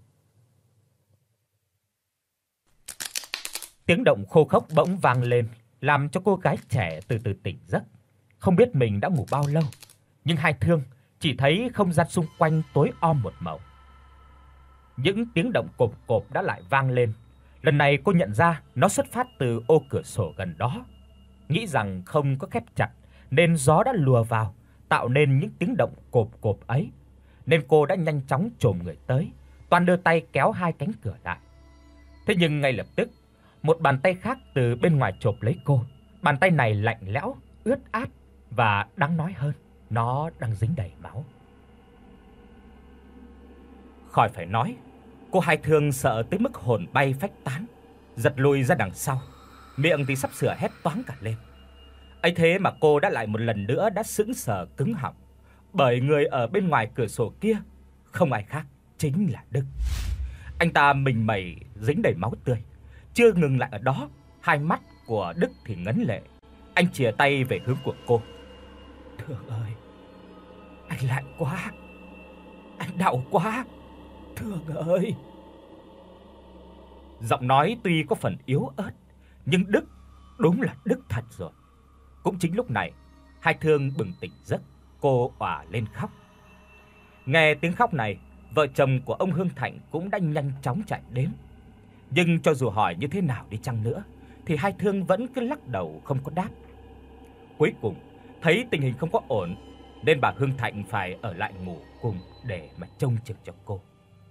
Tiếng động khô khốc bỗng vang lên, làm cho cô gái trẻ từ từ tỉnh giấc. Không biết mình đã ngủ bao lâu, nhưng Hai Thương chỉ thấy không gian xung quanh tối om một màu. Những tiếng động cộp cộp đã lại vang lên. Lần này cô nhận ra nó xuất phát từ ô cửa sổ gần đó. Nghĩ rằng không có khép chặt nên gió đã lùa vào, tạo nên những tiếng động cộp cộp ấy. Nên cô đã nhanh chóng chồm người tới, toan đưa tay kéo hai cánh cửa lại. Thế nhưng ngay lập tức, một bàn tay khác từ bên ngoài chộp lấy cô. Bàn tay này lạnh lẽo, ướt át và đáng nói hơn, nó đang dính đầy máu. Khỏi phải nói, cô Hai Thương sợ tới mức hồn bay phách tán, giật lùi ra đằng sau, miệng thì sắp sửa hét toáng cả lên. Ấy thế mà cô đã lại một lần nữa đã sững sờ cứng họng, bởi người ở bên ngoài cửa sổ kia không ai khác chính là Đức. Anh ta mình mẩy dính đầy máu tươi, chưa ngừng lại ở đó, hai mắt của Đức thì ngấn lệ. Anh chìa tay về hướng của cô. Thương ơi, anh lạnh quá, anh đau quá, Thương ơi. Giọng nói tuy có phần yếu ớt, nhưng Đức đúng là Đức thật rồi. Cũng chính lúc này, Hai Thương bừng tỉnh giấc, cô òa lên khóc. Nghe tiếng khóc này, vợ chồng của ông Hưng Thạnh cũng đã nhanh chóng chạy đến. Nhưng cho dù hỏi như thế nào đi chăng nữa thì Hai Thương vẫn cứ lắc đầu không có đáp. Cuối cùng, thấy tình hình không có ổn nên bà Hưng Thạnh phải ở lại ngủ cùng để mà trông chừng cho cô.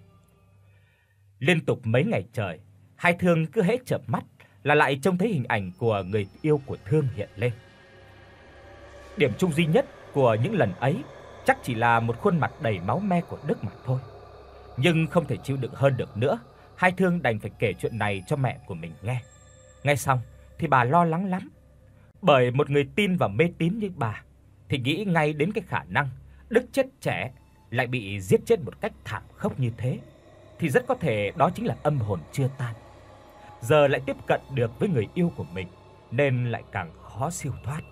Liên tục mấy ngày trời, Hai Thương cứ hễ chợp mắt là lại trông thấy hình ảnh của người yêu của Thương hiện lên. Điểm chung duy nhất của những lần ấy chắc chỉ là một khuôn mặt đầy máu me của Đức mà thôi. Nhưng không thể chịu đựng hơn được nữa, Hai Thương đành phải kể chuyện này cho mẹ của mình nghe. Nghe xong thì bà lo lắng lắm. Bởi một người tin vào mê tín như bà thì nghĩ ngay đến cái khả năng Đức chết trẻ lại bị giết chết một cách thảm khốc như thế, thì rất có thể đó chính là âm hồn chưa tan. Giờ lại tiếp cận được với người yêu của mình nên lại càng khó siêu thoát.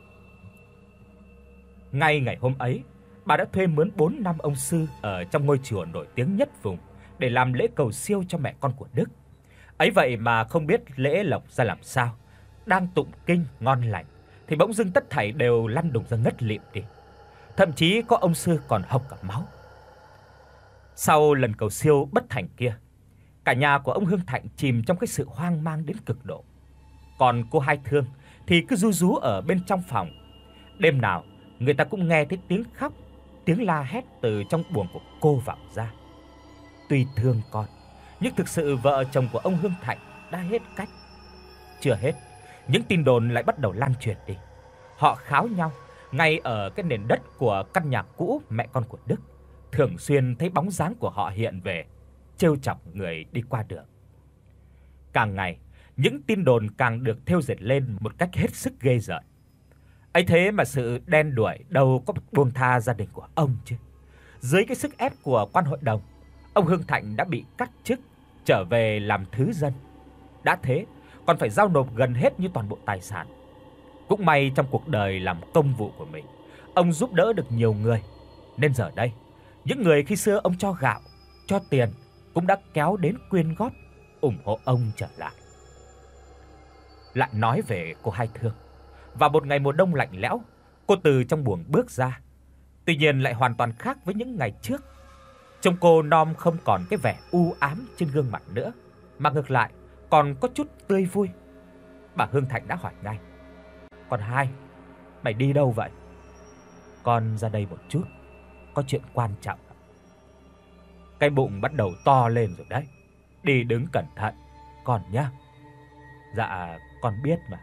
Ngay ngày hôm ấy, bà đã thuê mướn bốn năm ông sư ở trong ngôi chùa nổi tiếng nhất vùng để làm lễ cầu siêu cho mẹ con của Đức. Ấy vậy mà không biết lễ lộc ra làm sao, đang tụng kinh ngon lành thì bỗng dưng tất thảy đều lăn đùng ra ngất lịm đi. Thậm chí có ông sư còn hộc cả máu. Sau lần cầu siêu bất thành kia, cả nhà của ông Hương Thạnh chìm trong cái sự hoang mang đến cực độ. Còn cô Hai Thương thì cứ ru rú ở bên trong phòng. Đêm nào người ta cũng nghe thấy tiếng khóc, tiếng la hét từ trong buồng của cô vọng ra. Tuy thương con, nhưng thực sự vợ chồng của ông Hương Thạnh đã hết cách. Chưa hết, những tin đồn lại bắt đầu lan truyền đi. Họ kháo nhau ngay ở cái nền đất của căn nhà cũ mẹ con của Đức, thường xuyên thấy bóng dáng của họ hiện về, trêu chọc người đi qua đường. Càng ngày, những tin đồn càng được thêu dệt lên một cách hết sức ghê rợn. Ấy thế mà sự đen đuổi đâu có buông tha gia đình của ông chứ. Dưới cái sức ép của quan hội đồng, ông Hương Thạnh đã bị cắt chức, trở về làm thứ dân. Đã thế, còn phải giao nộp gần hết như toàn bộ tài sản. Cũng may trong cuộc đời làm công vụ của mình, ông giúp đỡ được nhiều người, nên giờ đây, những người khi xưa ông cho gạo, cho tiền cũng đã kéo đến quyên góp ủng hộ ông trở lại. Lại nói về cô Hai Thương. Vào một ngày mùa đông lạnh lẽo, cô từ trong buồng bước ra. Tuy nhiên lại hoàn toàn khác với những ngày trước. Trông cô non không còn cái vẻ u ám trên gương mặt nữa, mà ngược lại còn có chút tươi vui. Bà Hương Thạnh đã hỏi ngay: "Con Hai, mày đi đâu vậy?" "Con ra đây một chút, có chuyện quan trọng." "Cái bụng bắt đầu to lên rồi đấy, đi đứng cẩn thận con nhá." "Dạ, con biết mà."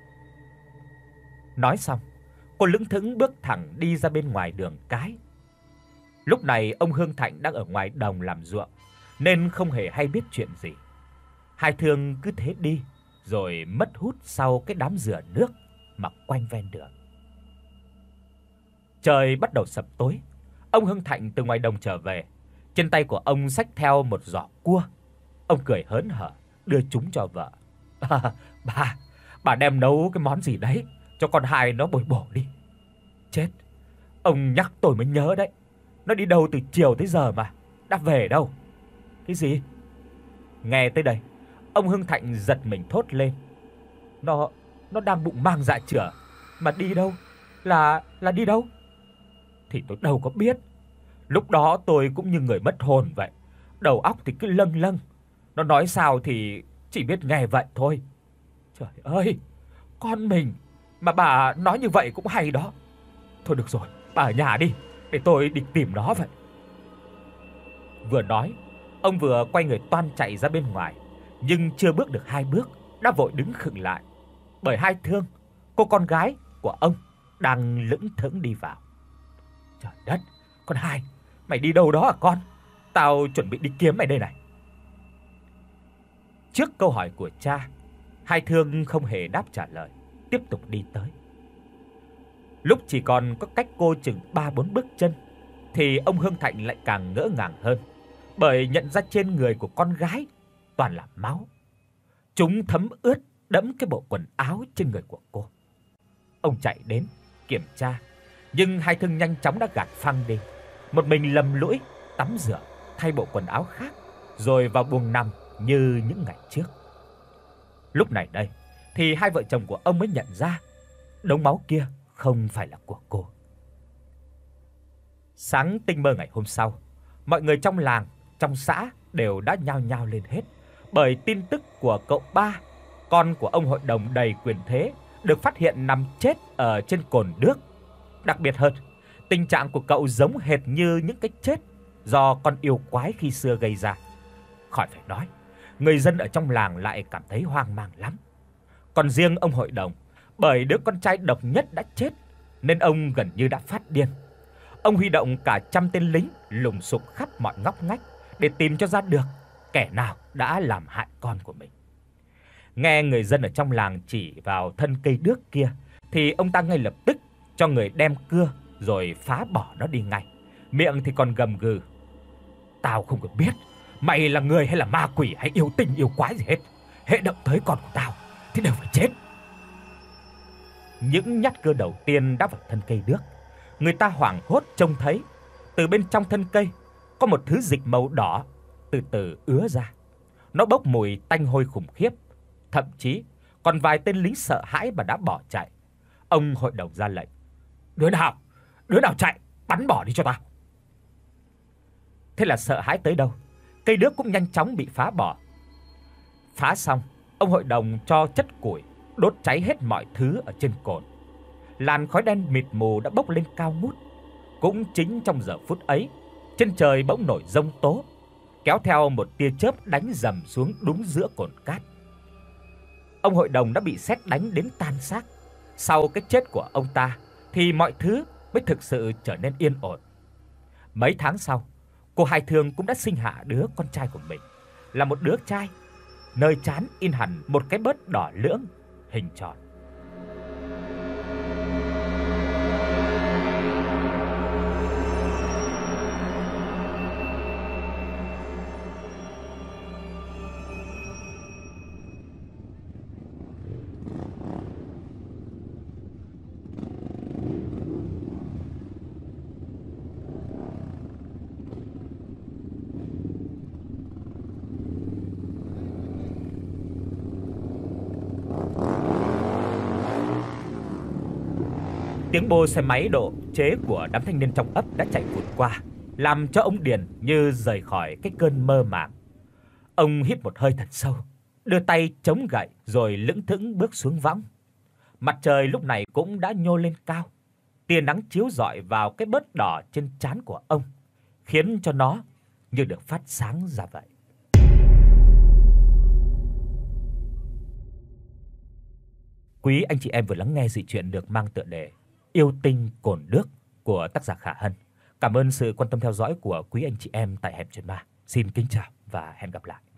Nói xong, cô lững thững bước thẳng đi ra bên ngoài đường cái. Lúc này ông Hương Thạnh đang ở ngoài đồng làm ruộng nên không hề hay biết chuyện gì. Hai Thương cứ thế đi rồi mất hút sau cái đám dừa nước mà quanh ven đường. Trời bắt đầu sập tối. Ông Hương Thạnh từ ngoài đồng trở về, trên tay của ông xách theo một giỏ cua. Ông cười hớn hở đưa chúng cho vợ. À, "Bà, bà đem nấu cái món gì đấy cho con Hai nó bồi bổ đi." "Chết, ông nhắc tôi mới nhớ đấy. Nó đi đâu từ chiều tới giờ mà đã về đâu." "Cái gì?" Nghe tới đây, ông Hương Thạnh giật mình thốt lên. Nó nó đang bụng mang dạ chửa mà đi đâu? Là là đi đâu?" "Thì tôi đâu có biết. Lúc đó tôi cũng như người mất hồn vậy, đầu óc thì cứ lâng lâng. Nó nói sao thì chỉ biết nghe vậy thôi." "Trời ơi, con mình mà bà nói như vậy cũng hay đó. Thôi được rồi, bà ở nhà đi, để tôi đi tìm nó vậy." Vừa nói, ông vừa quay người toan chạy ra bên ngoài, nhưng chưa bước được hai bước đã vội đứng khựng lại, bởi Hai Thương, cô con gái của ông, đang lững thững đi vào. "Trời đất, con Hai, mày đi đâu đó hả con? Tao chuẩn bị đi kiếm mày đây này." Trước câu hỏi của cha, Hai Thương không hề đáp trả lời, tiếp tục đi tới. Lúc chỉ còn có cách cô chừng ba bốn bước chân thì ông Hương Thạnh lại càng ngỡ ngàng hơn, bởi nhận ra trên người của con gái toàn là máu. Chúng thấm ướt đẫm cái bộ quần áo trên người của cô. Ông chạy đến kiểm tra, nhưng Hai Thương nhanh chóng đã gạt phăng đi, một mình lầm lũi tắm rửa, thay bộ quần áo khác rồi vào buồng nằm như những ngày trước. Lúc này đây thì hai vợ chồng của ông mới nhận ra đống máu kia không phải là của cô. Sáng tinh mơ ngày hôm sau, mọi người trong làng, trong xã đều đã nhao nhao lên hết, bởi tin tức của cậu ba, con của ông hội đồng đầy quyền thế, được phát hiện nằm chết ở trên cồn nước. Đặc biệt hơn, tình trạng của cậu giống hệt như những cái chết do con yêu quái khi xưa gây ra. Khỏi phải nói, người dân ở trong làng lại cảm thấy hoang mang lắm. Còn riêng ông hội đồng, bởi đứa con trai độc nhất đã chết nên ông gần như đã phát điên. Ông huy động cả trăm tên lính lùng sục khắp mọi ngóc ngách để tìm cho ra được kẻ nào đã làm hại con của mình. Nghe người dân ở trong làng chỉ vào thân cây đước kia thì ông ta ngay lập tức cho người đem cưa rồi phá bỏ nó đi ngay. Miệng thì còn gầm gừ: "Tao không cần biết mày là người hay là ma quỷ hay yêu tinh yêu quái gì hết, hễ động tới con của tao thì đều phải chết." Những nhát cưa đầu tiên đã vào thân cây đước. Người ta hoảng hốt trông thấy từ bên trong thân cây có một thứ dịch màu đỏ từ từ ứa ra. Nó bốc mùi tanh hôi khủng khiếp, thậm chí còn vài tên lính sợ hãi và đã bỏ chạy. Ông hội đồng ra lệnh: "Đứa nào, đứa nào chạy, bắn bỏ đi cho tao." Thế là sợ hãi tới đâu, cây đước cũng nhanh chóng bị phá bỏ. Phá xong, ông hội đồng cho chất củi đốt cháy hết mọi thứ ở trên cồn. Làn khói đen mịt mù đã bốc lên cao ngút. Cũng chính trong giờ phút ấy, trên trời bỗng nổi giông tố, kéo theo một tia chớp đánh rầm xuống đúng giữa cồn cát. Ông hội đồng đã bị sét đánh đến tan xác. Sau cái chết của ông ta thì mọi thứ mới thực sự trở nên yên ổn. Mấy tháng sau, cô Hai Thương cũng đã sinh hạ đứa con trai của mình, là một đứa trai, nơi trán in hẳn một cái bớt đỏ lưỡng hình tròn. Tiếng bô xe máy độ chế của đám thanh niên trong ấp đã chạy vụt qua, làm cho ông Điền như rời khỏi cái cơn mơ màng. Ông hít một hơi thật sâu, đưa tay chống gậy rồi lững thững bước xuống võng. Mặt trời lúc này cũng đã nhô lên cao, tia nắng chiếu rọi vào cái bớt đỏ trên trán của ông, khiến cho nó như được phát sáng ra vậy. Quý anh chị em vừa lắng nghe dị truyện được mang tựa đề Yêu tinh cồn đước của tác giả Khả Hân. Cảm ơn sự quan tâm theo dõi của quý anh chị em tại Hẻm Chuyện Ma. Xin kính chào và hẹn gặp lại.